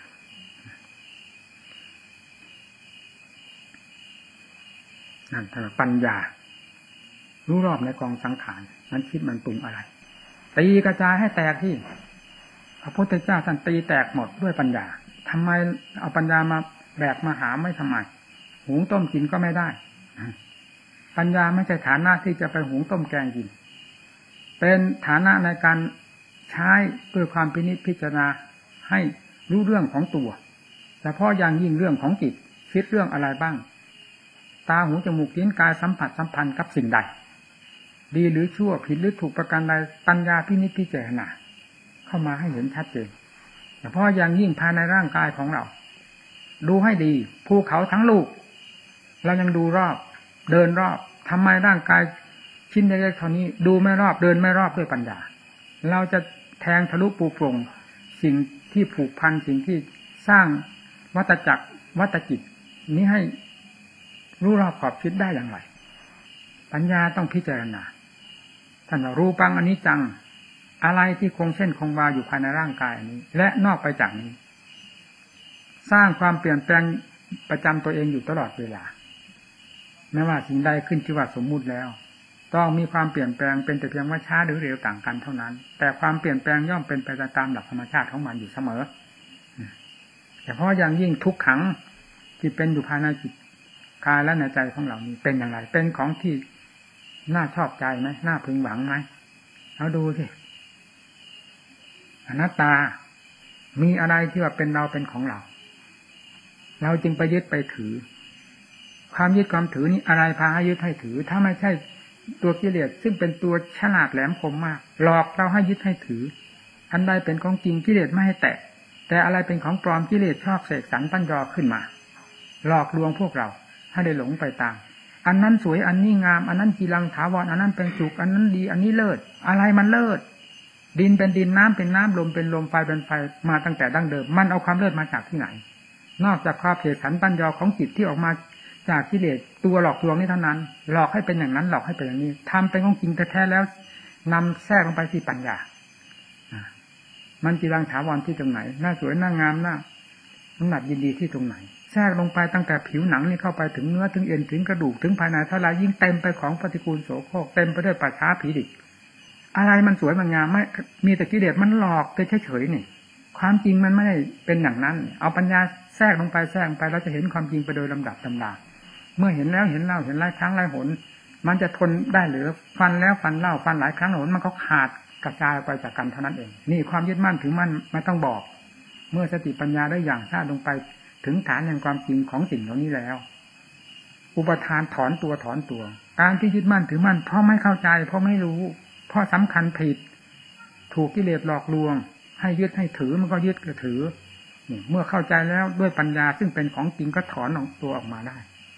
นั่นคือปัญญารู้รอบในกองสังขารนั้นคิดมันปรุงอะไรตีกระจายให้แตกที่พระพุทธเจ้าท่านตีแตกหมดด้วยปัญญาทำไมเอาปัญญามาแบกมาหาไม่ทำไมหุงต้มกินก็ไม่ได้ปัญญาไม่ใช่ฐานะที่จะไปหุงต้มแกงกินเป็นฐานะในการใช้ด้วยความพินิจพิจารณาให้รู้เรื่องของตัวแต่เพราะอย่างยิ่งเรื่องของจิตคิดเรื่องอะไรบ้างตาหูจมูกลิ้นกายสัมผัสสัมพันธ์กับสิ่งใดดีหรือชั่วผิดหรือถูกประการใดปัญญาพินิจพิจารณาเข้ามาให้เห็นชัดเจนแต่เพราะอย่างยิ่งภายในร่างกายของเราดูให้ดีภูเขาทั้งลูกเรายังดูรอบเดินรอบทำไมร่างกายชิ้นเล็กๆเท่านี้ดูไม่รอบเดินไม่รอบด้วยปัญญาเราจะแทงทะลุปูโปร่งสิ่งที่ผูกพันสิ่งที่สร้างวัฏจักรวัฏจิตนี้ให้รู้รอบขอบคิดได้อย่างไรปัญญาต้องพิจารณาท่านว่ารูปังอนิจจังอะไรที่คงเส้นคงวาอยู่ภายในร่างกายนี้และนอกไปจากนี้สร้างความเปลี่ยนแปลงประจำตัวเองอยู่ตลอดเวลาไม่ว่าสิ่งใดขึ้นชื่อว่าสมมุติแล้วต้องมีความเปลี่ยนแปลงเป็นแต่เพียงว่าช้าหรือเร็วต่างกันเท่านั้นแต่ความเปลี่ยนแปลงย่อมเป็นไปตามหลักธรรมชาติของมันอยู่เสมอแต่เพราะอย่างยิ่งทุกขังที่เป็นอยู่ภายในจิตกายและในใจของเรานี้เป็นอย่างไรเป็นของที่น่าชอบใจไหมน่าพึงหวังไหมเอาดูสิอนัตตามีอะไรที่ว่าเป็นเราเป็นของเราเราจึงไปยึดไปถือความยึดความถือนี้อะไรพาให้ยึดให้ถือถ้าไม่ใช่ตัวกิเลสซึ่งเป็นตัวฉลาดแหลมคมมากหลอกเราให้ยึดให้ถืออันใดเป็นของจริงกิเลสไม่ให้แตะแต่อะไรเป็นของปลอมกิเลสชอบเสกสรรปั้นยอขึ้นมาหลอกลวงพวกเราให้ได้หลงไปตามอันนั้นสวยอันนี้งามอันนั้นกีรังถาวรอันนั้นเป็นสุขอันนั้นดีอันนี้เลิศอะไรมันเลิศดินเป็นดินน้ำเป็นน้ำลมเป็นลมไฟเป็นไฟมาตั้งแต่ดั้งเดิมมันเอาความเลิศมาจากที่ไหนนอกจากความเสกสรรปั้นยอของจิตที่ออกมาจากกิเลสตัวหลอกลวงนี้เท่านั้นหลอกให้เป็นอย่างนั้นหลอกให้เป็นอย่างนี้ทำเป็นของจริงแท้ๆแล้วนำแทรกลงไปที่ปัญญามันกีรังถาวรที่ตรงไหนน่าสวยน่างามน่าน้ำหนักยินดีที่ตรงไหนแทรกลงไปตั้งแต่ผิวหนังนี่เข้าไปถึงเนื้อถึงเอ็นถึงกระดูกถึงภายในเท่าไรยิ่งเต็มไปของปฏิกูลโสโครกเต็มไปด้วยป่าช้าผีดิบอะไรมันสวยมันงามไม่มีแต่กิเลสมันหลอกไปเฉยๆนี่ความจริงมันไม่ได้เป็นอย่างนั้นเอาปัญญาแทรกลงไปแทรกลงไปเราจะเห็นความจริงไปโดยลำดับลำดาเมื่อเห็นแล้วเห็นเล่าเห็นหลายครั้งหลายหนมันจะทนได้หรือฟันแล้วฟันเล่าฟันหลายครั้งหนมันก็ขาดกระจายไปจากกันเท่านั้นเองนี่ความยึดมั่นถือมั่นไม่ต้องบอกเมื่อสติปัญญาได้อย่างชาติลงไปถึงฐานแห่งความจริงของสิ่งเหล่านี้แล้วอุปทานถอนตัวถอนตัวการที่ยึดมั่นถือมั่นเพราะไม่เข้าใจเพราะไม่รู้เพราะสำคัญผิดถูกกิเลสหลอกลวงให้ยึดให้ถือมันก็ยึดก็ถือเมื่อเข้าใจแล้วด้วยปัญญาซึ่งเป็นของจริงก็ถอนออกตัวออกมาได้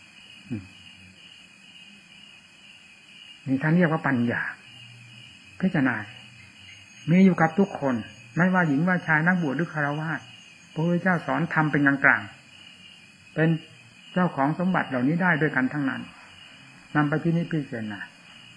นี่ท่านเรียกว่าปัญญาพิจารณามีอยู่กับทุกคนไม่ว่าหญิงว่าชายนักบวชหรือฆราวาสพระพุทธเจ้าสอนทำเป็นกลางๆเป็นเจ้าของสมบัติเหล่านี้ได้ด้วยกันทั้งนั้นนำไปที่นี่พิจารณา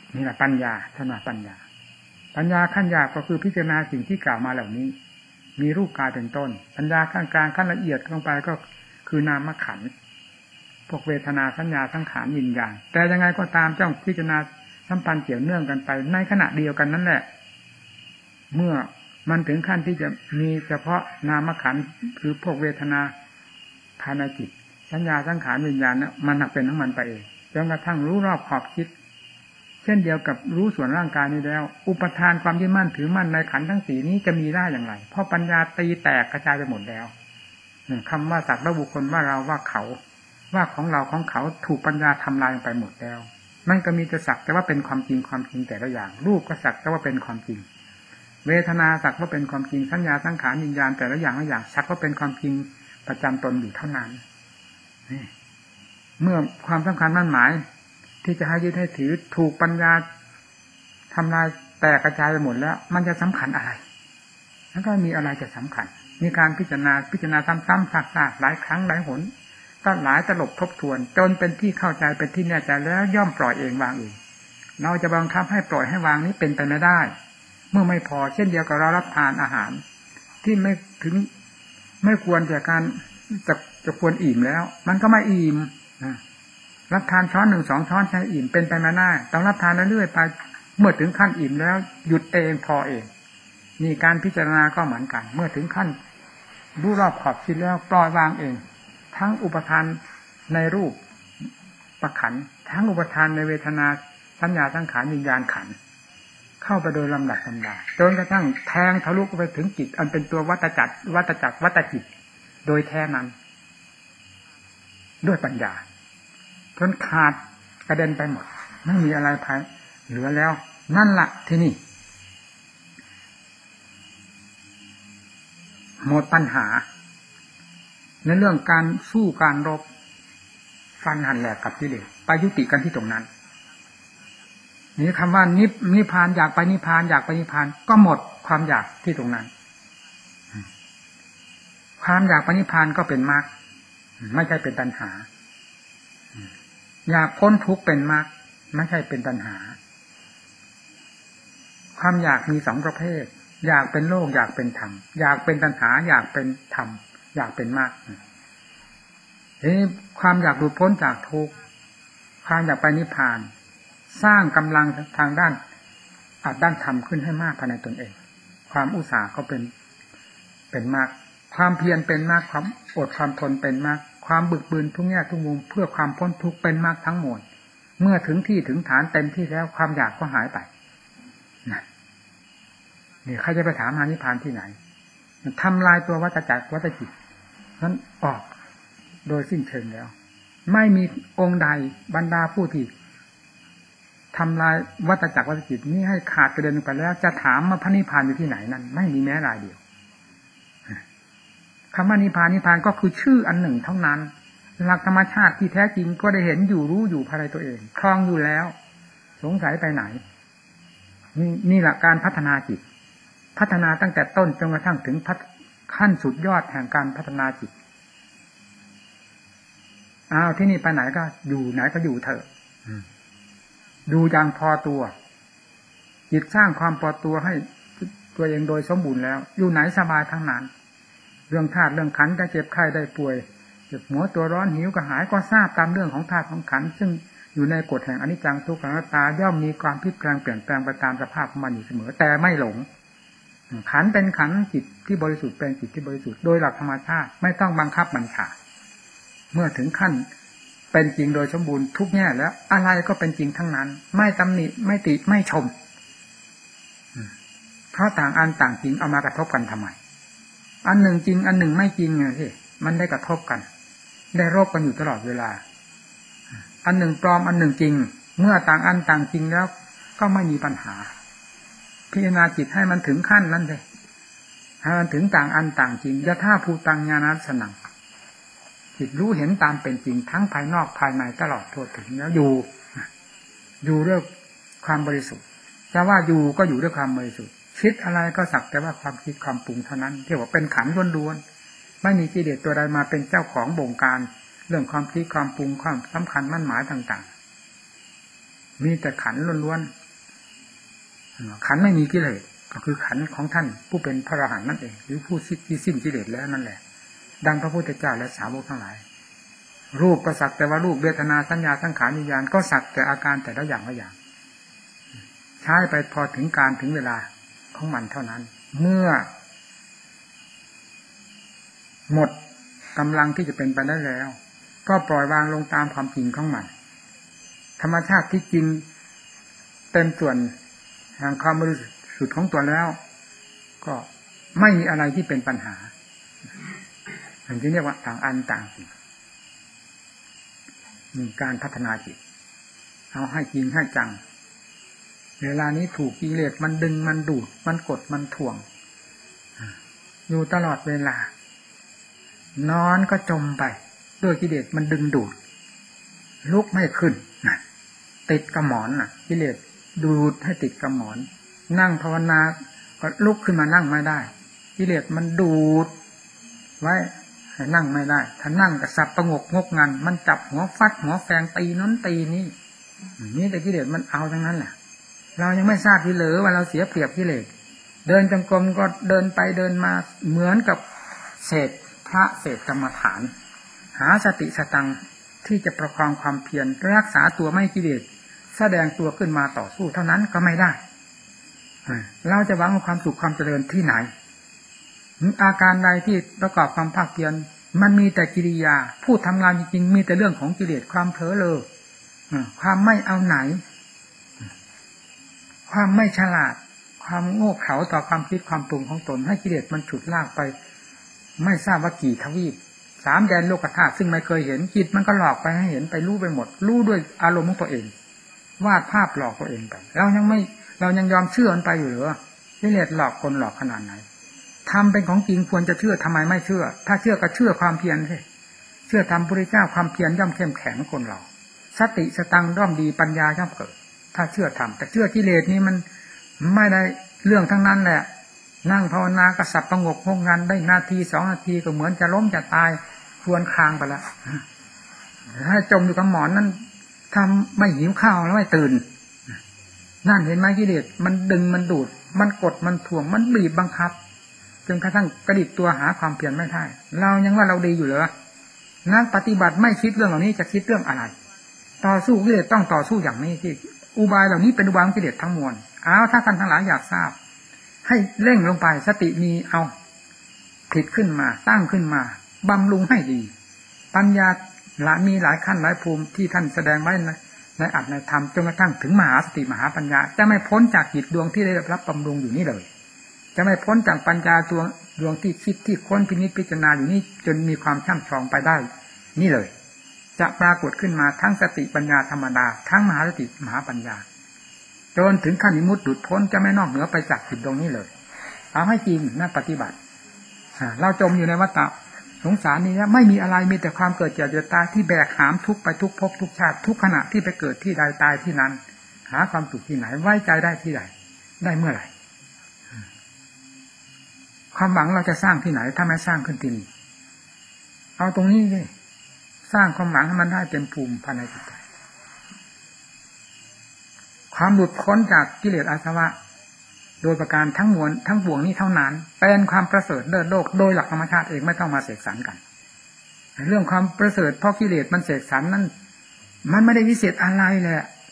นี่แหละปัญญาท่านว่าปัญญาปัญญาขั้นหยาบก็คือพิจารณาสิ่งที่กล่าวมาเหล่านี้มีรูปกายเป็นต้นปัญญาขั้นกลางขั้นละเอียดลงไปก็คือนามขันธ์พวกเวทนาสัญญาสังขารวิญญาณแต่ยังไงก็ตามเจ้าพิจารณาสัมพันธ์เกี่ยวเนื่องกันไปในขณะเดียวกันนั่นแหละเมื่อมันถึงขั้นที่จะมีเฉพาะนามขันธ์คือพวกเวทนาภายในจิตสัญญาสังขารวิญญาณเนี่ยมันเป็นของมันไปเองจนกระทั่งรู้รอบขอบคิดเช่นเดียวกับรู้ส่วนร่างกายนี้แล้วอุปทานความยึดมั่นถือมั่นในขันธ์ทั้งสี่นี้จะมีได้อย่างไรเพราะปัญญาตีแตกกระจายไปหมดแล้วคำว่าสัตว์ว่าบุคคลว่าเราว่าเขาว่าของเราของเขาถูกปัญญาทำลายไปหมดแล้วมันก็มีแต่สักแต่ว่าเป็นความจริงความจริงแต่ละอย่างรูปก็สักแต่ว่าเป็นความจริงเวทนาสักว่าเป็นความจริงสัญญาสังขารวิญญาณแต่ละอย่างละอย่างสักว่าเป็นความจริงประจำตนอยู่เท่านั้นเมื่อความสำคัญมั่นหมายที่จะให้ยึดให้ถือถูกปัญญาทำลายแตกกระจายไปหมดแล้วมันจะสำคัญอะไรแล้วก็มีอะไรจะสำคัญมีการพิจารณาพิจารณาซ้ำๆซากๆหลายครั้งหลายหนก็หลายตลบทบทวนจนเป็นที่เข้าใจเป็นที่แน่ใจแล้วย่อมปล่อยเองวางเองเราจะบังคับให้ปล่อยให้วางนี้เป็นไปไม่ได้เมื่อไม่พอเช่นเดียวกับเรารับทานอาหารที่ไม่ถึงไม่ควรจากการจะจะควรอิ่มแล้วมันก็ไม่อิ่มรับทานช้อนหนึ่งสองช้อนใช้อิ่มเป็นไปไม่ได้ต้องรับทานเรื่อยๆไปเมื่อถึงขั้นอิ่มแล้วหยุดเองพอเองนี่การพิจารณาก็เหมือนกันเมื่อถึงขั้นรู้รอบขอบคิดแล้วปล่อยวางเองทั้งอุปทานในรูปประขันทั้งอุปทานในเวทนาสัญญาสังขารวิญญาณขันเข้าไปโดยลำดับลำดาจนกระทั่งแทงทะลุไปถึงจิตอันเป็นตัววัฏจักรวัฏจักรวัฏจิตโดยแท้นั้นด้วยปัญญาจนขาดกระเด็นไปหมดไม่มีอะไรภายเหลือแล้วนั่นละที่นี่หมดปัญหาในเรื่องการสู้การรบฟันหันแหลกกับกิเลสไปยุติกันที่ตรงนั้นนี่คำว่านิพนิพพานอยากไปนิพพานอยากไปนิพพานก็หมดความอยากที่ตรงนั้นความอยากไปนิพพานก็เป็นมรรคไม่ใช่เป็นตัณหาอยากพ้นทุกข์เป็นมรรคไม่ใช่เป็นตัณหาความอยากมีสองประเภทอยากเป็นโลกอยากเป็นธรรมอยากเป็นตัณหาอยากเป็นธรรมอยากเป็นมรรคทีนี้ความอยากหลุดพ้นจากทุกข์ความอยากไปนิพพานสร้างกำลังทางด้านอัดด้านธรรมขึ้นให้มากภายในตนเองความอุตสาหะก็เป็นเป็นมรรคความเพียรเป็นมรรคความอดความทนเป็นมรรคความบึกบืนทุกแง่ทุกมุมเพื่อความพ้นทุกข์เป็นมรรคทั้งหมดเมื่อถึงที่ถึงฐานเต็มที่แล้วความอยากก็หายไปนะนี่ใครจะไปถามหานิพพานที่ไหนทำลายตัววัฏจักรวัฏจิตนั้นออกโดยสิ้นเชิงแล้วไม่มีองค์ใดบรรดาผู้ที่ทำลายวัฏจักรวัฏจิตนี้ให้ขาดกระเด็นไปแล้วจะถามว่าพระนิพพานอยู่ที่ไหนนั้นไม่มีแม้รายเดียวคำว่านิพพานนิพพานก็คือชื่ออันหนึ่งเท่านั้นหลักธรรมชาติที่แท้จริงก็ได้เห็นอยู่รู้อยู่ภายในตัวเองครองอยู่แล้วสงสัยไปไหนนี่นี่แหละการพัฒนาจิตพัฒนาตั้งแต่ต้นจนกระทั่งถึงขั้นสุดยอดแห่งการพัฒนาจิตอ้าวที่นี่ไปไหนก็อยู่ไหนก็อยู่เถอะดูอย่างพอตัวจิตสร้างความพอตัวให้ตัวเองโดยสมบูรณ์แล้วอยู่ไหนสบายทั้งนั้นเรื่องธาตุเรื่องขันธ์จะเจ็บไข้ได้ป่วยเจ็บหัวตัวร้อนหิวกระหายก็ทราบตามเรื่องของธาตุของขันธ์ซึ่งอยู่ในกฎแห่งอนิจจังทุกขังอนัตตาย่อมมีความพลิกแปลงเปลี่ยนแปลงไปตามสภาพของมันอยู่เสมอแต่ไม่หลงขันธ์เป็นขันธ์จิตที่บริสุทธิ์เป็นจิตที่บริสุทธิ์โดยหลักธรรมชาติไม่ต้องบังคับบัญชาเมื่อถึงขั้นเป็นจริงโดยสมบูรณ์ทุกแง่แล้วอะไรก็เป็นจริงทั้งนั้นไม่ตำหนิไม่ติไม่ชมเพราะต่างอันต่างจริงเอามากระทบกันทำไมอันหนึ่งจริงอันหนึ่งไม่จริงไงที่มันได้กระทบกันได้รบกันอยู่ตลอดเวลาอันหนึ่งปลอมอันหนึ่งจริงเมื่อต่างอันต่างจริงแล้วก็ไม่มีปัญหาพิจารณาจิตให้มันถึงขั้นนั้นเลยให้มันถึงต่างอันต่างจริงยะธาภูตังญาณัสสนังจิตรู้เห็นตามเป็นจริงทั้งภายนอกภายในตลอดทั่วถึงแล้วอยู่อยู่ด้วยความบริสุทธิ์จะว่าอยู่ก็อยู่ด้วยความบริสุทธิ์คิดอะไรก็สักแต่ว่าความคิดความปรุงเท่านั้นที่ว่าเป็นขันธ์ล้วนๆไม่มีกิเลสตัวใดมาเป็นเจ้าของบงการเรื่องความคิดความปรุงความสำคัญมั่นหมายต่างมีแต่ขันล้วนๆขันไม่มีกิเลสก็คือขันของท่านผู้เป็นพระอรหันต์นั่นเองหรือผู้ที่สิ้นกิเลสแล้วนั่นแหละดังพระพุทธเจ้าและสาวกทั้งหลายรูปก็สักแต่ว่ารูปเวทนาสัญญาสังขารวิญญาณก็สักแต่อาการแต่ละอย่างละอย่างใช้ไปพอถึงการถึงเวลาของมันเท่านั้นเมื่อหมดกำลังที่จะเป็นไปได้แล้วก็ปล่อยวางลงตามความจริงของมันธรรมชาติที่จริงเต็มส่วนแห่งความบริสุทธิ์ของตัวแล้วก็ไม่มีอะไรที่เป็นปัญหาอย่างที่เรียกว่าต่างอันต่างจริงมีการพัฒนาจิตเอาให้จริงให้จังเวลานี้ถูกกิเลสมันดึงมันดูดมันกดมันถ่วงอยู่ตลอดเวลานอนก็จมไปด้วยกิเลสมันดึงดูดลุกไม่ขึ้นนะติดกับหมอนน่ะกิเลสดูดให้ติดกับหมอนนั่งภาวนาก็ลุกขึ้นมานั่งไม่ได้กิเลสมันดูดไว้ให้นั่งไม่ได้ถ้านั่งก็สับประงกงกงันมันจับหัวฟัดหัวแฝงตีนั้นตีนี่นี่แต่กิเลสมันเอาทั้งนั้นแหละเรายังไม่ทราบทีเหลือว่าเราเสียเปรียบกิเลสเดินจงกรมก็เดินไปเดินมาเหมือนกับเศษพระเศษกรรมฐานหาสติสตังที่จะประคองความเพียรรักษาตัวไม่กิเลสแสดงตัวขึ้นมาต่อสู้เท่านั้นก็ไม่ได้เราจะหวังความสุขความเจริญที่ไหนอาการใดที่ประกอบความภาคเพียรมันมีแต่กิริยาพูดทำงานจริงๆมีแต่เรื่องของกิเลสความเผลอเลอความไม่เอาไหนความไม่ฉลาดความโง่เขลาต่อความคิดความปรุงของตนให้กิเลสมันฉุดลากไปไม่ทราบว่ากี่ทวีปสามแดนโลกธาตุซึ่งไม่เคยเห็นจิตมันก็หลอกไปให้เห็นไปรู้ไปหมดรู้ด้วยอารมณ์ของตัวเองวาดภาพหลอกตัวเองไปเรายังไม่เรายังยอมเชื่อมันไปอยู่หรือกิเลสหลอกคนหลอกขนาดไหนทำเป็นของจริงควรจะเชื่อทำไมไม่เชื่อถ้าเชื่อก็เชื่อความเพียรสิเชื่อธรรมพระพุทธเจ้าความเพียรย่อมเข้มแข็งคนเราสติสตังย่อมดีปัญญาย่อมเกิดถ้าเชื่อธรรมแต่เชื่อกิเลสนี่มันไม่ได้เรื่องทั้งนั้นแหละนั่งภาวนากระสับประงกงกงันได้นาทีสองนาทีก็เหมือนจะล้มจะตายครวญครางไปแล้วถ้าจมอยู่กับหมอนนั้นทำไม่หิวข้าวแล้วไม่ตื่นนั่นเห็นไหมกิเลสมันดึงมันดูดมันกดมันถ่วงมันบีบบังคับจนกระทั่งกระดิกตัวหาความเพียรไม่ได้เรายังว่าเราดีอยู่เหรอนักปฏิบัติไม่คิดเรื่องเหล่านี้จะคิดเรื่องอะไรต่อสู้กิเลสต้องต่อสู้อย่างนี้ที่อุบายเหล่านี้เป็นอุบายกิเลสทั้งมวลเอาถ้าท่านทั้งหลายอยากทราบให้เร่งลงไปสติมีเอาผิดขึ้นมาตั้งขึ้นมาบำรุงให้ดีปัญญาหลายมีหลายขั้นหลายภูมิที่ท่านแสดงไว้ในในอัตถในธรรมจนกระทั่งถึงมหาสติมหาปัญญาจะไม่พ้นจากจิตดวงที่ได้รับบำรุงอยู่นี่เลยจะไม่พ้นจากปัญญาตัวดวงที่คิดที่ค้นพินิจพิจารณาอยู่นี่จนมีความช่ำชองไปได้นี่เลยจะปรากฏขึ้นมาทั้งสติปัญญาธรรมดาทั้งมหาสติมหาปัญญาจนถึงขั้นวิมุตติหลุดพ้นจะไม่นอกเหนือไปจากจิตดวงนี้เลยเอาให้จริงนักปฏิบัติเราจมอยู่ในวัฏฏะสงสารนี้แล้วไม่มีอะไรมีแต่ความเกิดเจ็บเจ็บตายที่แบกหามทุกไปทุกภพทุกชาติทุกขณะที่ไปเกิดที่ใดตายที่นั้นหาความสุขที่ไหนไว้ใจได้ที่ใดได้เมื่อไหร่ความหวังเราจะสร้างที่ไหนถ้าไม่สร้างขึ้นที่นี่เอาตรงนี้เลยสร้างความหวังให้มันได้เต็มภูมิภายในจิตใจความหลุดพ้นจากกิเลสอาสวะโดยประการทั้งมวลทั้งปวงนี้เท่านั้นเป็นความประเสริฐเลิศโลกโดยหลักธรรมชาติเองไม่ต้องมาเสกสรรกันเรื่องความประเสริฐเพราะกิเลสมันเสกสรรนั้นมันไม่ได้วิเศษอะไรเลย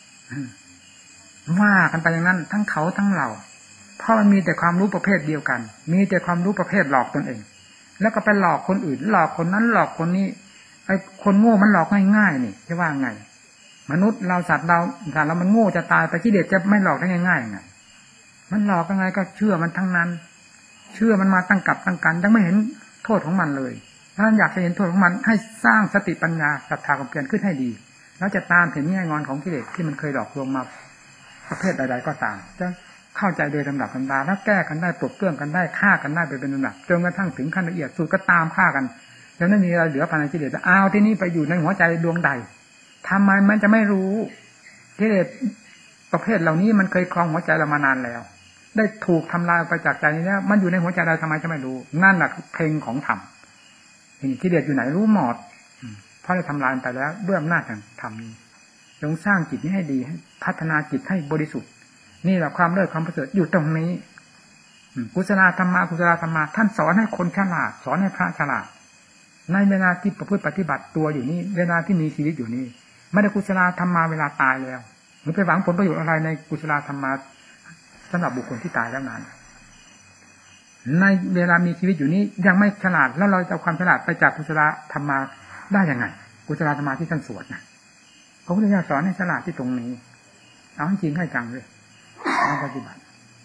ว่ากันไปอย่างนั้นทั้งเขาทั้งเราเพราะมันมีแต่ความรู้ประเภทเดียวกันมีแต่ความรู้ประเภทหลอกตนเองแล้วก็ไปหลอกคนอื่นหลอกคนนั้นหลอกคนนี้ไอ้คนโง่มันหลอกง่ายๆนี่จะว่าไงมนุษย์เราสัตว์เราสัตว์เรามันโง่จะตายแต่กิเลสจะไม่หลอกได้ง่ายๆไงมันหลอกยังไงก็เชื่อมันทั้งนั้นเชื่อมันมาตั้งกับตั้งกันยังไม่เห็นโทษของมันเลยถ้าอยากจะเห็นโทษของมันให้สร้างสติปัญญาศรัทธาความเพียรขึ้นให้ดีแล้วจะตามเห็นแง่งอนของกิเลสที่มันเคยหลอกลวงมาประเภทใดๆก็ตามจะเข้าใจโดยลำดับลำดาแล้วแก้กันได้ปลดเปลื้องกันได้ฆ่ากันได้ไปเป็นลำดับจนกระทั่งถึงขั้นละเอียดสุดก็ตามฆ่ากันแล้วไม่มีอะไรเหลือภายในกิเลสอ้าวที่นี่ไปอยู่ในหัวใจดวงใดทำไมมันจะไม่รู้กิเลสประเภทเหล่านี้มันเคยครองหัวใจเรามานานแล้วได้ถูกทำลายไปจากใจนี้แล้วมันอยู่ในหัวใจเราทำไมจะไม่รู้นั่นแหละเพลงของธรรมกิเลสอยู่ไหนรู้หมดเพราะได้ทำลายไปแล้วด้วยอำนาจแห่งธรรมนี้จงสร้างจิตนี้ให้ดีพัฒนาจิตให้บริสุทธิ์นี่แหละความเลิศความประเสริฐอยู่ตรงนี้กุศลธรรมะกุศลธรรมะท่านสอนให้คนฉลาดสอนให้พระฉลาดในเวลาที่ประพฤติปฏิบัติตัวอยู่นี้เวลาที่มีชีวิตอยู่นี้ไม่ได้กุศลธรรมะเวลาตายแล้วหรือไปหวังผลประโยชน์อะไรในกุศลธรรมะสำหรับบุคคลที่ตายแล้วนั้นในเวลามีชีวิตอยู่นี้ยังไม่ฉลาดแล้วเราจะเอาความฉลาดไปจากกุศลธรรมะได้ยังไงกุศลธรรมะที่ท่านสวดนะพระพุทธเจ้าสอนให้ฉลาดที่ตรงนี้เอาจริงให้จังเลยเอาปฏิบัติ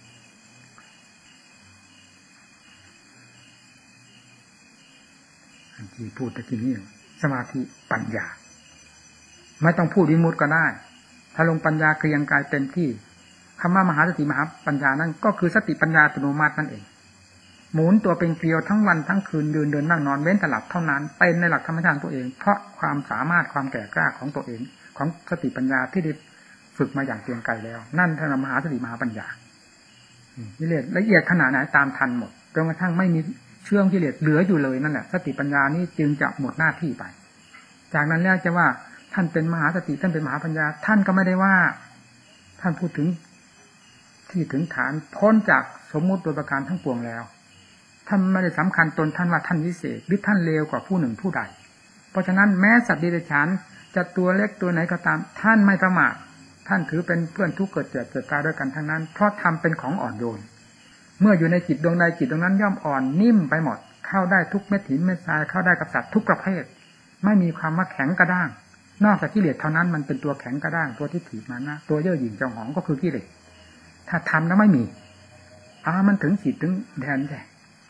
ที่พูดตะกี้นี้สมาธิปัญญาไม่ต้องพูดวิมุตติก็ได้ถ้าลงปัญญาเกรียงกายเต็มที่คำว่ามหาสติมหาปัญญานั้นก็คือสติปัญญาอัตโนมัตินั่นเองหมุนตัวเป็นเกลียวทั้งวันทั้งคืนเดินเดินนั่งนอนเว้นแต่หลับเท่านั้นเป็นในหลักธรรมชาติตัวเองเพราะความสามารถความแก่กล้าของตัวเองของสติปัญญาที่ได้ฝึกมาอย่างเกรียงไกรแล้วนั่นท่านมหาสติมหาปัญญากิเลสละเอียดขนาดไหนตามทันหมดจนกระทั่งไม่มีเชื่องกิเลสเหลืออยู่เลยนั่นแหละสติปัญญานี้จึงจะหมดหน้าที่ไปจากนั้นแล้วจะว่าท่านเป็นมหาสติท่านเป็นมหาปัญญาท่านก็ไม่ได้ว่าท่านพูดถึงที่ถึงฐานพ้นจากสมมุติโดยประการทั้งปวงแล้วท่านไม่ได้สำคัญตนท่านว่าท่านวิเศษหรือท่านเลวกว่าผู้หนึ่งผู้ใดเพราะฉะนั้นแม้สัตว์เดรัจฉานจะตัวเล็กตัวไหนก็ตามท่านไม่ประมาทท่านถือเป็นเพื่อนทุกข์เกิดเกิดเกิดตายด้วยกันทั้งนั้นเพราะทำเป็นของอ่อนโยนเมื่ออยู่ในจิตดวงใดจิตดวงนั้นย่อมอ่อนนิ่มไปหมดเข้าได้ทุกเม็ดหินเม็ดทรายเข้าได้กับสัตว์ทุกประเภทไม่มีความว่าแข็งกระด้างนอกจากกิเลสเท่านั้นมันเป็นตัวแข็งกระด้างตัวที่ถีบมานะตัวเย่อหยิ่งจองหองก็คือกิเลสถ้าทำแล้วไม่มีอ่ามันถึงจิตถึงแดนแท้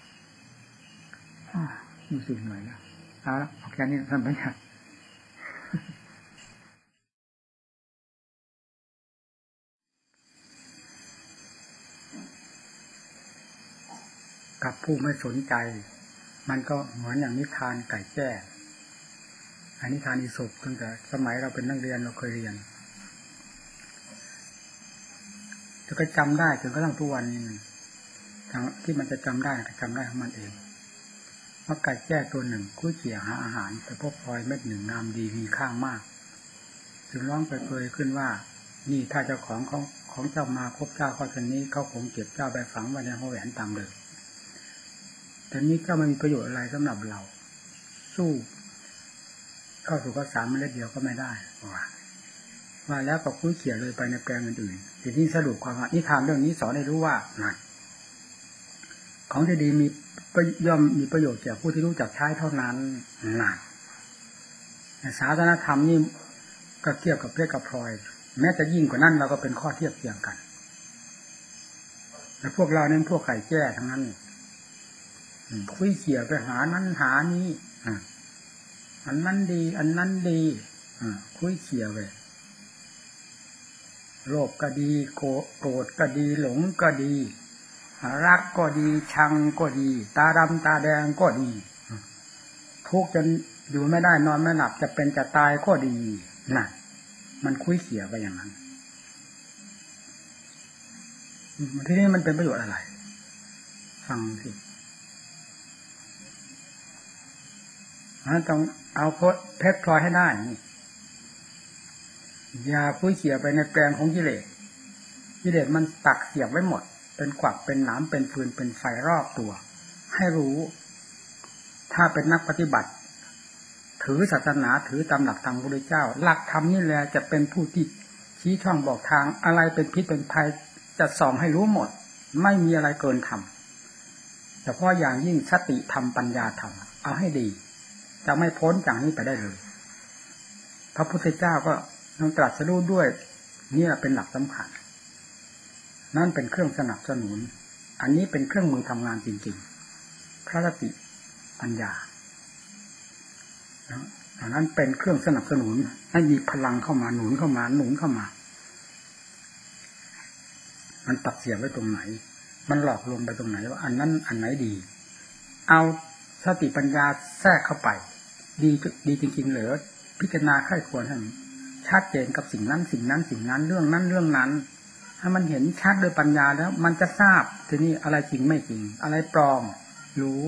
รู้สึกหน่อยแล้วเอาละเอาแค่นี้ท่านพระอาจารย์กับผู้ไม่สนใจมันก็เหมือนอย่างนิทานไก่แจ้อันนิทานอีสปตั้งแต่สมัยเราเป็นนักเรียนเราเคยเรียนแต่ก็จำได้จนกระทั่งทุกวันนี้ที่มันจะจำได้ก็จำได้ของมันเองว่าไก่แจ้ตัวหนึ่งคุ้ยเขี่ยหาอาหารแต่พบพลอยเม็ดหนึ่งงามดีมีค่ามากจึงร้องเปรยๆขึ้นว่านี่ถ้าเจ้าของของของเจ้ามาพบเจ้าข้อเช่นนี้เขาคงเก็บเจ้าไปฝังไว้ในหัวแหวนตามเดิมแต่นี้เจ้าไม่มีประโยชน์อะไรสำหรับเราสู้เข้าสู่ข้อสามเมล็ดเดียวก็ไม่ได้ว่าว่าแล้วก็คุ้ยเขี่ยเลยไปในแปลงอื่นๆทีนี้สรุปความว่านิทานเรื่องนี้สอนให้รู้ว่านั่นของที่ดีมีย่อมมีประโยชน์แก่ผู้ที่รู้จักใช้เท่านั้นนั่นศาสนธรรมนี่ก็เทียบกับเพชรกับพลอยแม้จะยิ่งกว่านั้นเราก็เป็นข้อเทียบเทียงกันแต่พวกเราเนี่ยพวกไก่แจ้ทั้งนั้นคุยเขี่ยไปหานั้นหานี้อันนั้นดีอันนั้นดีคุยเขี่ยไปโลภก็ดีโกรธก็ดีหลงก็ดีรักก็ดีชังก็ดีตาดำตาแดงก็ดีทุกข์จนอยู่ไม่ได้นอนไม่หลับจะเป็นจะตายก็ดีน่ะมันคุยเขี่ยไปอย่างนั้นที่นี่มันเป็นประโยชน์อะไรฟังสิต้องเอาเพชรพลอยให้ได้อย่าคุยเขี่ยไปในแปลงของกิเลสกิเลสมันตักเสียบไว้หมดเป็นขวักเป็นหนามเป็นฟืนเป็นไฟรอบตัวให้รู้ถ้าเป็นนักปฏิบัติถือศาสนาถือตามหลักธรรมของพระพุทธเจ้าหลักธรรมนี่แหละจะเป็นผู้ที่ชี้ช่องบอกทางอะไรเป็นพิษเป็นภัยจะส่องให้รู้หมดไม่มีอะไรเกินธรรมเฉพาะอย่างยิ่งสติธรรมปัญญาธรรมเอาให้ดีจะไม่พ้นจากนี้ไปได้เลยพระพุทธเจ้าก็ต้องตรัสรู้ด้วยนี่เป็นหลักสำคัญนั่นเป็นเครื่องสนับสนุนอันนี้เป็นเครื่องมือทำงานจริงๆพระสติปัญญาอันนั้นเป็นเครื่องสนับสนุนให้มีพลังเข้ามาหนุนเข้ามาหนุนเข้ามามันตัดเสียไว้ตรงไหนมันหลอกลวงไปตรงไหนว่าอันนั้นอันไหนดีเอาสติปัญญาแทรกเข้าไปดีดีจริงๆเหรอพิจารณาไข้ควรให้ชัดเจนกับสิ่งนั้นสิ่งนั้นสิ่งนั้นเรื่องนั้นเรื่องนั้นถ้ามันเห็นชัดโดยปัญญาแล้วมันจะทราบทีนี้อะไรจริงไม่จริงอะไรปลอมรู้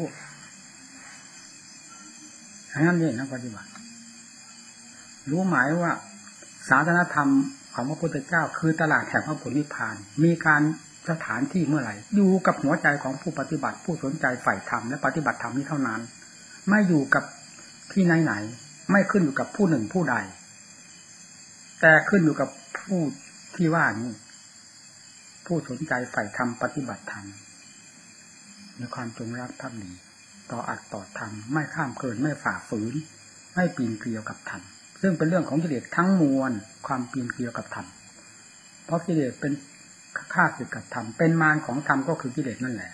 ทั้งนั้นเองนะปฏิบัติรู้หมายว่าศาสนธรรมของพระพุทธเจ้าคือตลาดแห่งพระผลนิพพานมีการสถานที่เมื่อไหร่อยู่กับหัวใจของผู้ปฏิบัติผู้สนใจใฝ่ธรรมและปฏิบัติธรรมนี้เท่านั้นไม่อยู่กับที่ไหนๆไม่ขึ้นอยู่กับผู้หนึ่งผู้ใดแต่ขึ้นอยู่กับผู้ที่ว่านี้ผู้สนใจใฝ่ธรรมปฏิบัติธรรมมีความจงรักภักดีต่ออัดต่อธรรมไม่ข้ามเกินไม่ฝ่าฝืนไม่ปีนเกลียวกับธรรมซึ่งเป็นเรื่องของกิเลสทั้งมวลความปีนเกลียวกับธรรมเพราะกิเลสเป็นข้าศึกกับธรรมเป็นมารของธรรมก็คือกิเลสนั่นแหละ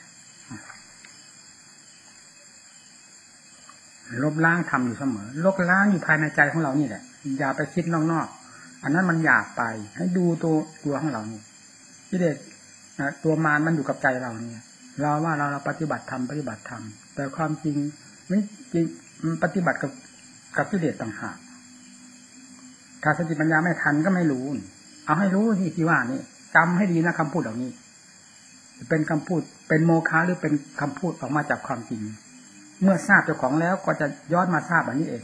ลบล้างธรรมอยู่เสมอลบล้างอยู่ภายในใจของเรานี่แหละอย่าไปคิดนอกๆอันนั้นมันอยากไปให้ดูตัวตัวของเรานี่กิเลสตัวมารมันอยู่กับใจเราเนี่ยเราว่าเราเราปฏิบัติธรรมปฏิบัติธรรมแต่ความจริงมันจริงปฏิบัติกับกับกิเลสต่างหากถ้าสติปัญญาไม่ทันก็ไม่รู้เอาให้รู้ที่ที่ว่านี่จำให้ดีนะคำพูดเหล่านี้เป็นคำพูดเป็นโมฆะหรือเป็นคำพูดออกมาจากความจริงเมื่อทราบเจ้าของแล้วก็จะย้อนมาทราบอันนี้เอง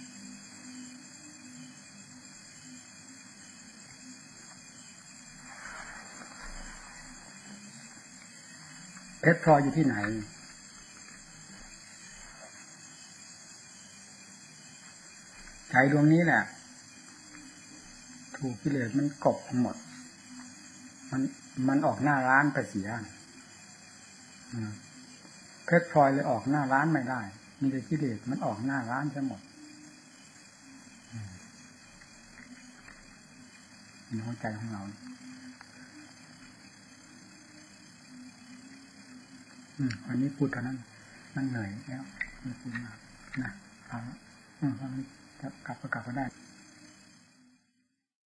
เพชรพลอยอยู่ที่ไหนใจดวงนี้แหละถูกกิเลสมันกบหมดมันมันออกหน้าร้านไปเสียเพชรพลอยเลยออกหน้าร้านไม่ได้มีแต่กิเลสมันออกหน้าร้านทั้งหมดในหัวใจของเราอืมวันนี้พูดเท่านั้นนั่งเหนื่อยแล้วไม่พูดมากนะเอาอืมวันนี้กลับก็กลับก็ได้